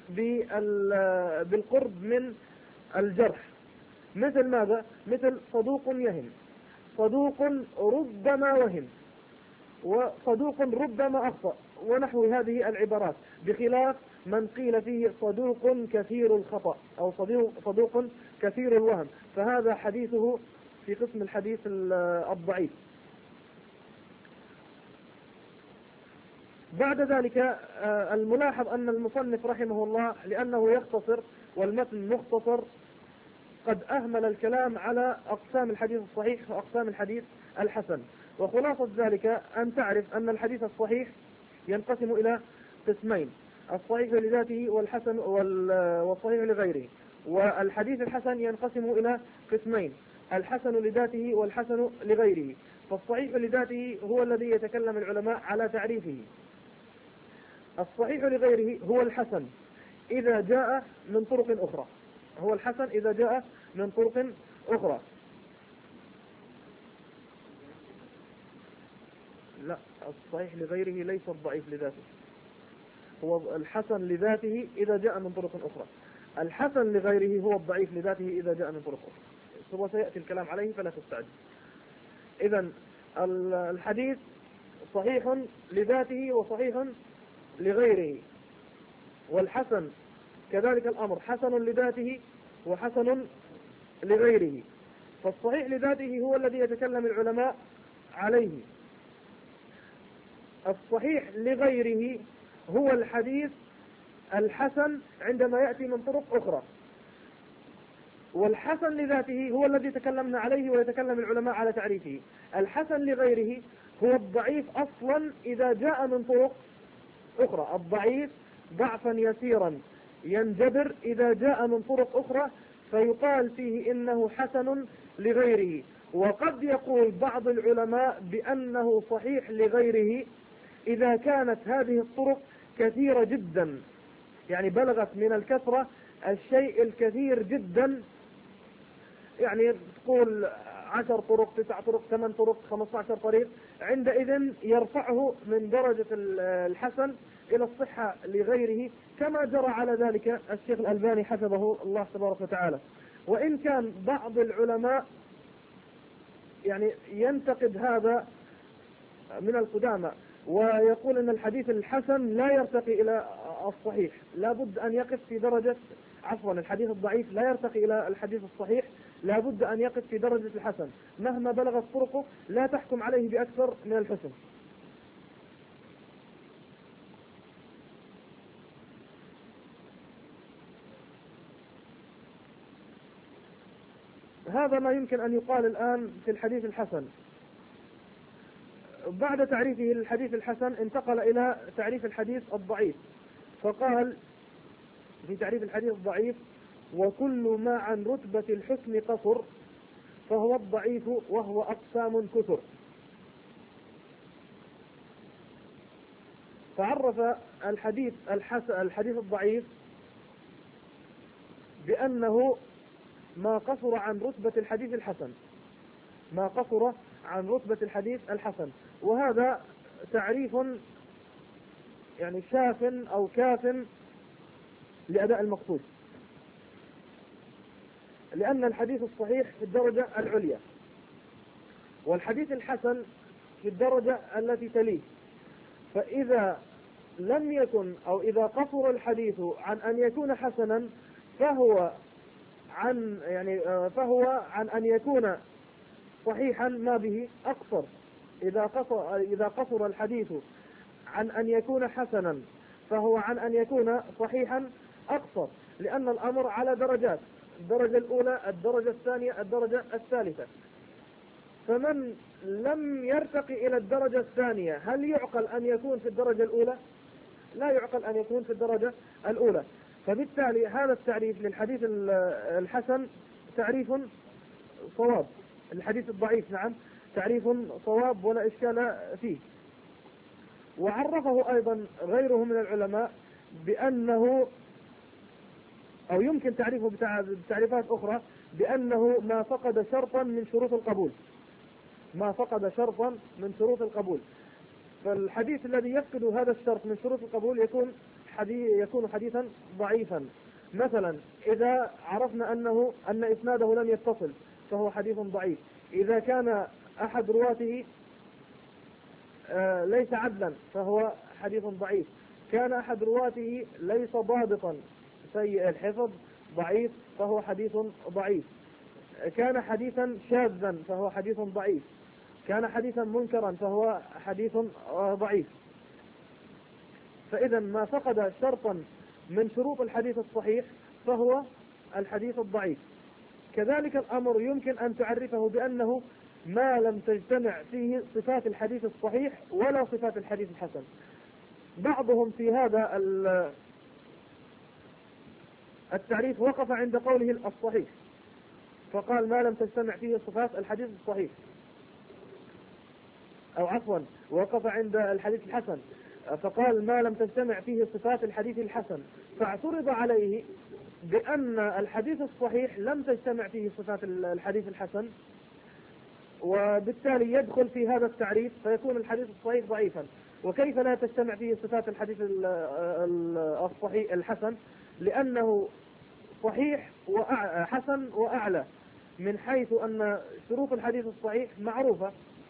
بالقرب من الجرح. مثل ماذا؟ مثل صدوق يهم، صدوق ربما وهم، وصدوق ربما أخطأ، ونحو هذه العبارات، بخلاف من قيل فيه صدوق كثير الخطأ أو صدوق, صدوق كثير الوهم، فهذا حديثه في قسم الحديث الضعيف. بعد ذلك الملاحظ أن المصنف رحمه الله لأنه يختصر والمتن مختصر قد أهمل الكلام على أقسام الحديث الصحيح وأقسام الحديث الحسن. وخلاصة ذلك أن تعرف أن الحديث الصحيح ينقسم إلى قسمين: الصحيح لذاته والحسن والصحيح لغيره. والحديث الحسن ينقسم إلى قسمين: الحسن لذاته والحسن لغيره. فالصحيح لذاته هو الذي يتكلم العلماء على تعريفه. الصحيح لغيره هو الحسن إذا جاء من طرق أخرى، هو الحسن إذا جاء من طرق أخرى. لا، الصحيح لغيره ليس الضعيف لذاته، هو الحسن لذاته إذا جاء من طرق أخرى. الحسن لغيره هو الضعيف لذاته إذا جاء من طرق أخرى، وسيأتي الكلام عليه فلا تستعجل. إذن الحديث صحيح لذاته وصحيح لغيره، والحسن كذلك الأمر حسن لذاته وحسن لغيره. فالصحيح لذاته هو الذي يتكلم العلماء عليه. الصحيح لغيره هو الحديث الحسن عندما يأتي من طرق أخرى، والحسن لذاته هو الذي تكلمنا عليه ويتكلم العلماء على تعريفه. الحسن لغيره هو الضعيف أصلا إذا جاء من طرق أخرى. الضعيف ضعفا يسيرا ينجبر إذا جاء من طرق أخرى فيقال فيه إنه حسن لغيره. وقد يقول بعض العلماء بأنه صحيح لغيره إذا كانت هذه الطرق كثيرة جدا، يعني بلغت من الكثرة الشيء الكثير جدا، يعني تقول عشر طرق، تسع طرق، ثمان طرق، خمسة عشر طريق، عندئذ يرفعه من درجة الحسن إلى الصحة لغيره، كما جرى على ذلك الشيخ الألباني حفظه الله تبارك وتعالى. وإن كان بعض العلماء يعني ينتقد هذا من القدامى ويقول أن الحديث الحسن لا يرتقي إلى الصحيح، لابد أن يقف في درجة، عفوا الحديث الضعيف لا يرتقي إلى الحديث الصحيح، لابد أن يقف في درجة الحسن، مهما بلغت طرقه لا تحكم عليه بأكثر من الحسن. هذا ما يمكن أن يقال الآن في الحديث الحسن. بعد تعريفه للحديث الحسن انتقل إلى تعريف الحديث الضعيف، فقال في تعريف الحديث الضعيف: وكل ما عن رتبة الحسن قصر فهو الضعيف وهو أقسام كثر. فعرف الحديث الحسن الحديث الضعيف بأنه ما قصر عن رتبة الحديث الحسن، ما قصر عن رتبة الحديث الحسن، وهذا تعريف يعني شاف أو كاف لأداء المقصود، لأن الحديث الصحيح في الدرجة العليا، والحديث الحسن في الدرجة التي تليه. فإذا لم يكن أو إذا قصر الحديث عن أن يكون حسنا فهو عن يعني فهو عن أن يكون صحيحا ما به أقصر. إذا قصر إذا قصر الحديث عن أن يكون حسنا فهو عن أن يكون صحيحا أقصر، لأن الأمر على درجات، الدرجة الأولى، الدرجة الثانية، الدرجة الثالثة. فمن لم يرتقي إلى الدرجة الثانية هل يعقل أن يكون في الدرجة الأولى؟ لا يعقل أن يكون في الدرجة الأولى. فبالتالي هذا التعريف للحديث الحسن تعريف صواب، الحديث الضعيف نعم تعريف صواب ولا إشكال فيه. وعرفه أيضا غيره من العلماء بأنه، أو يمكن تعريفه بتعريفات أخرى، بأنه ما فقد شرطا من شروط القبول، ما فقد شرطا من شروط القبول. فالحديث الذي يفقد هذا الشرط من شروط القبول يكون حديث يكون حديثا ضعيفا. مثلا إذا عرفنا أنه أن إسناده لم يتصل فهو حديث ضعيف. إذا كان أحد رواته ليس عدلا فهو حديث ضعيف. كان أحد رواته ليس ضابطا سيء الحفظ ضعيف فهو حديث ضعيف. كان حديثا شاذا فهو حديث ضعيف. كان حديثا منكرا فهو حديث ضعيف. فإذا ما فقد شرطا من شروط الحديث الصحيح فهو الحديث الضعيف. كذلك الأمر يمكن أن تعرفه بأنه ما لم تجتمع فيه صفات الحديث الصحيح ولا صفات الحديث الحسن. بعضهم في هذا التعريف وقف عند قوله الصحيح، فقال ما لم تجتمع فيه صفات الحديث الصحيح، أو عفوا وقف عند الحديث الحسن فقال ما لم تجتمع فيه صفات الحديث الحسن، فاعترض عليه بأن الحديث الصحيح لم تجتمع فيه صفات الحديث الحسن، وبالتالي يدخل في هذا التعريف فيكون الحديث الصحيح ضعيفا. وكيف لا تجتمع فيه صفات الحديث الصحيح الحسن؟ لأنه صحيح وحسن وأعلى، من حيث أن شروط الحديث الصحيح معروفة،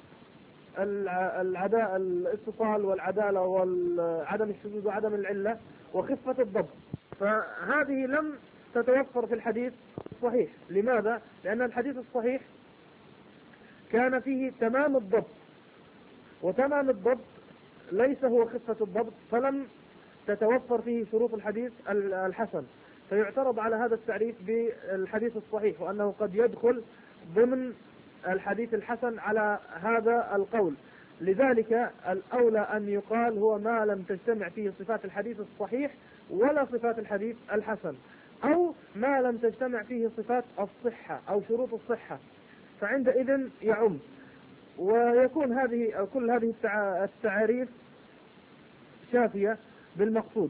العداء الاتصال والعدالة وعدم الشذوذ وعدم العلة وخفة الضبط، فهذه لم تتوفر في الحديث الصحيح. لماذا؟ لأن الحديث الصحيح كان فيه تمام الضبط، وتمام الضبط ليس هو خفة الضبط، فلم تتوفر فيه شروط الحديث الحسن. فيعترض على هذا التعريف بالحديث الصحيح، وأنه قد يدخل ضمن الحديث الحسن على هذا القول. لذلك الأولى أن يقال هو ما لم تجتمع فيه صفات الحديث الصحيح ولا صفات الحديث الحسن، أو ما لم تجتمع فيه صفات الصحة أو شروط الصحة، فعندئذ يعم. ويكون هذه أو كل هذه التعاريف شافية بالمقصود.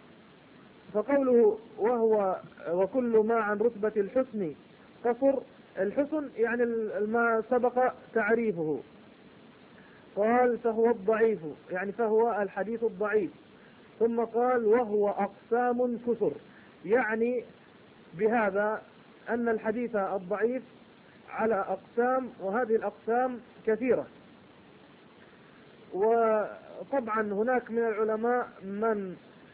فقوله وهو وكل ما عن رتبة الحسن قصر، الحسن يعني ما سبق تعريفه. قال فهو الضعيف، يعني فهو الحديث الضعيف. ثم قال وهو أقسام كثر، يعني بهذا أن الحديث الضعيف على أقسام، وهذه الأقسام كثيرة. وطبعا هناك من العلماء من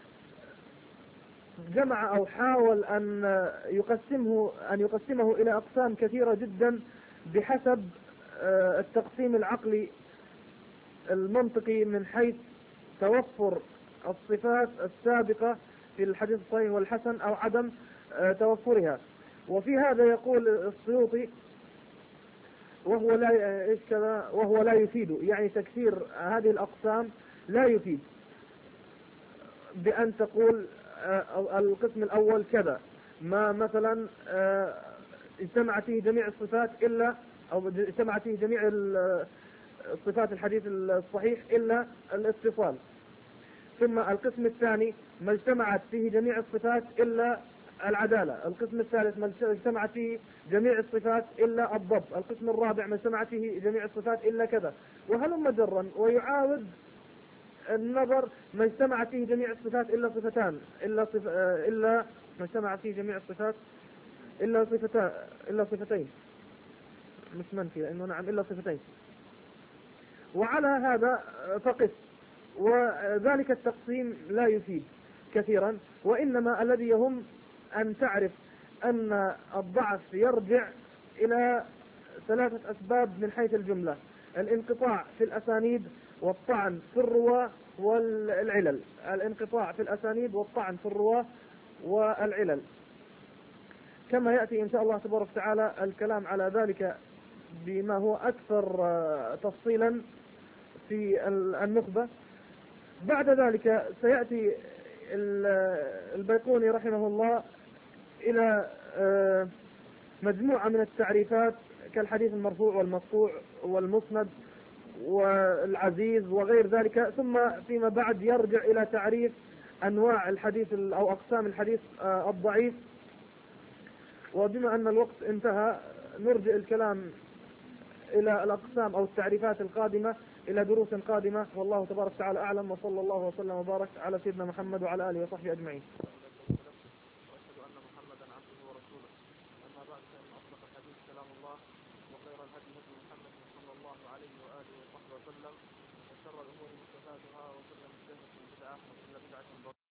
جمع أو حاول أن يقسمه أن يقسمه إلى أقسام كثيرة جدا بحسب التقسيم العقلي المنطقي من حيث توفر الصفات السابقة في الحديث الصحيح والحسن أو عدم توفرها. وفي هذا يقول السيوطي وهو لا إيش كذا وهو لا يفيد، يعني تكثير هذه الأقسام لا يفيد، بأن تقول القسم الأول كذا، ما مثلا اجتمعت فيه جميع الصفات إلا أو اجتمعت فيه جميع صفات الحديث الصحيح إلا الاتصال. ثم القسم الثاني ما اجتمعت فيه جميع الصفات إلا العدالة. القسم الثالث ما اجتمعت فيه جميع الصفات إلا الضبط. القسم الرابع ما اجتمعت فيه جميع الصفات إلا كذا، وهلم جرا. ويعاود النظر ما اجتمعت فيه جميع الصفات إلا صفتان إلا صف... إلا ما اجتمعت فيه جميع الصفات إلا صفتان إلا صفتين مش منفي لأنه نعم إلا صفتين. وعلى هذا فقس. وذلك التقسيم لا يفيد كثيرا، وإنما الذي يهم أن تعرف أن الضعف يرجع إلى ثلاثة أسباب من حيث الجملة: الانقطاع في الأسانيد، والطعن في الرواة، والعلل. الانقطاع في الأسانيد والطعن في الرواة والعلل، كما يأتي إن شاء الله تبارك وتعالى الكلام على ذلك بما هو أكثر تفصيلا في النخبة. بعد ذلك سيأتي البيقوني رحمه الله إلى مجموعة من التعريفات كالحديث المرفوع والمقطوع والمسند والعزيز وغير ذلك. ثم فيما بعد يرجع إلى تعريف أنواع الحديث أو أقسام الحديث الضعيف. وبما أن الوقت انتهى نرجع الكلام إلى الأقسام أو التعريفات القادمة إلى دروس قادمة، والله تبارك وتعالى أعلم، وصلى الله وسلم وبارك على سيدنا محمد وعلى آله وصحبه أجمعين. وأشهد أن محمدا عبده ورسوله. أما بعد، فإن أصدق الحديث كلام الله، وخير الهدي هدي محمد صلى الله عليه وآله وصحبه وسلم، وشر الأمور محدثاتها، وكل محدثة بدعة، وكل بدعة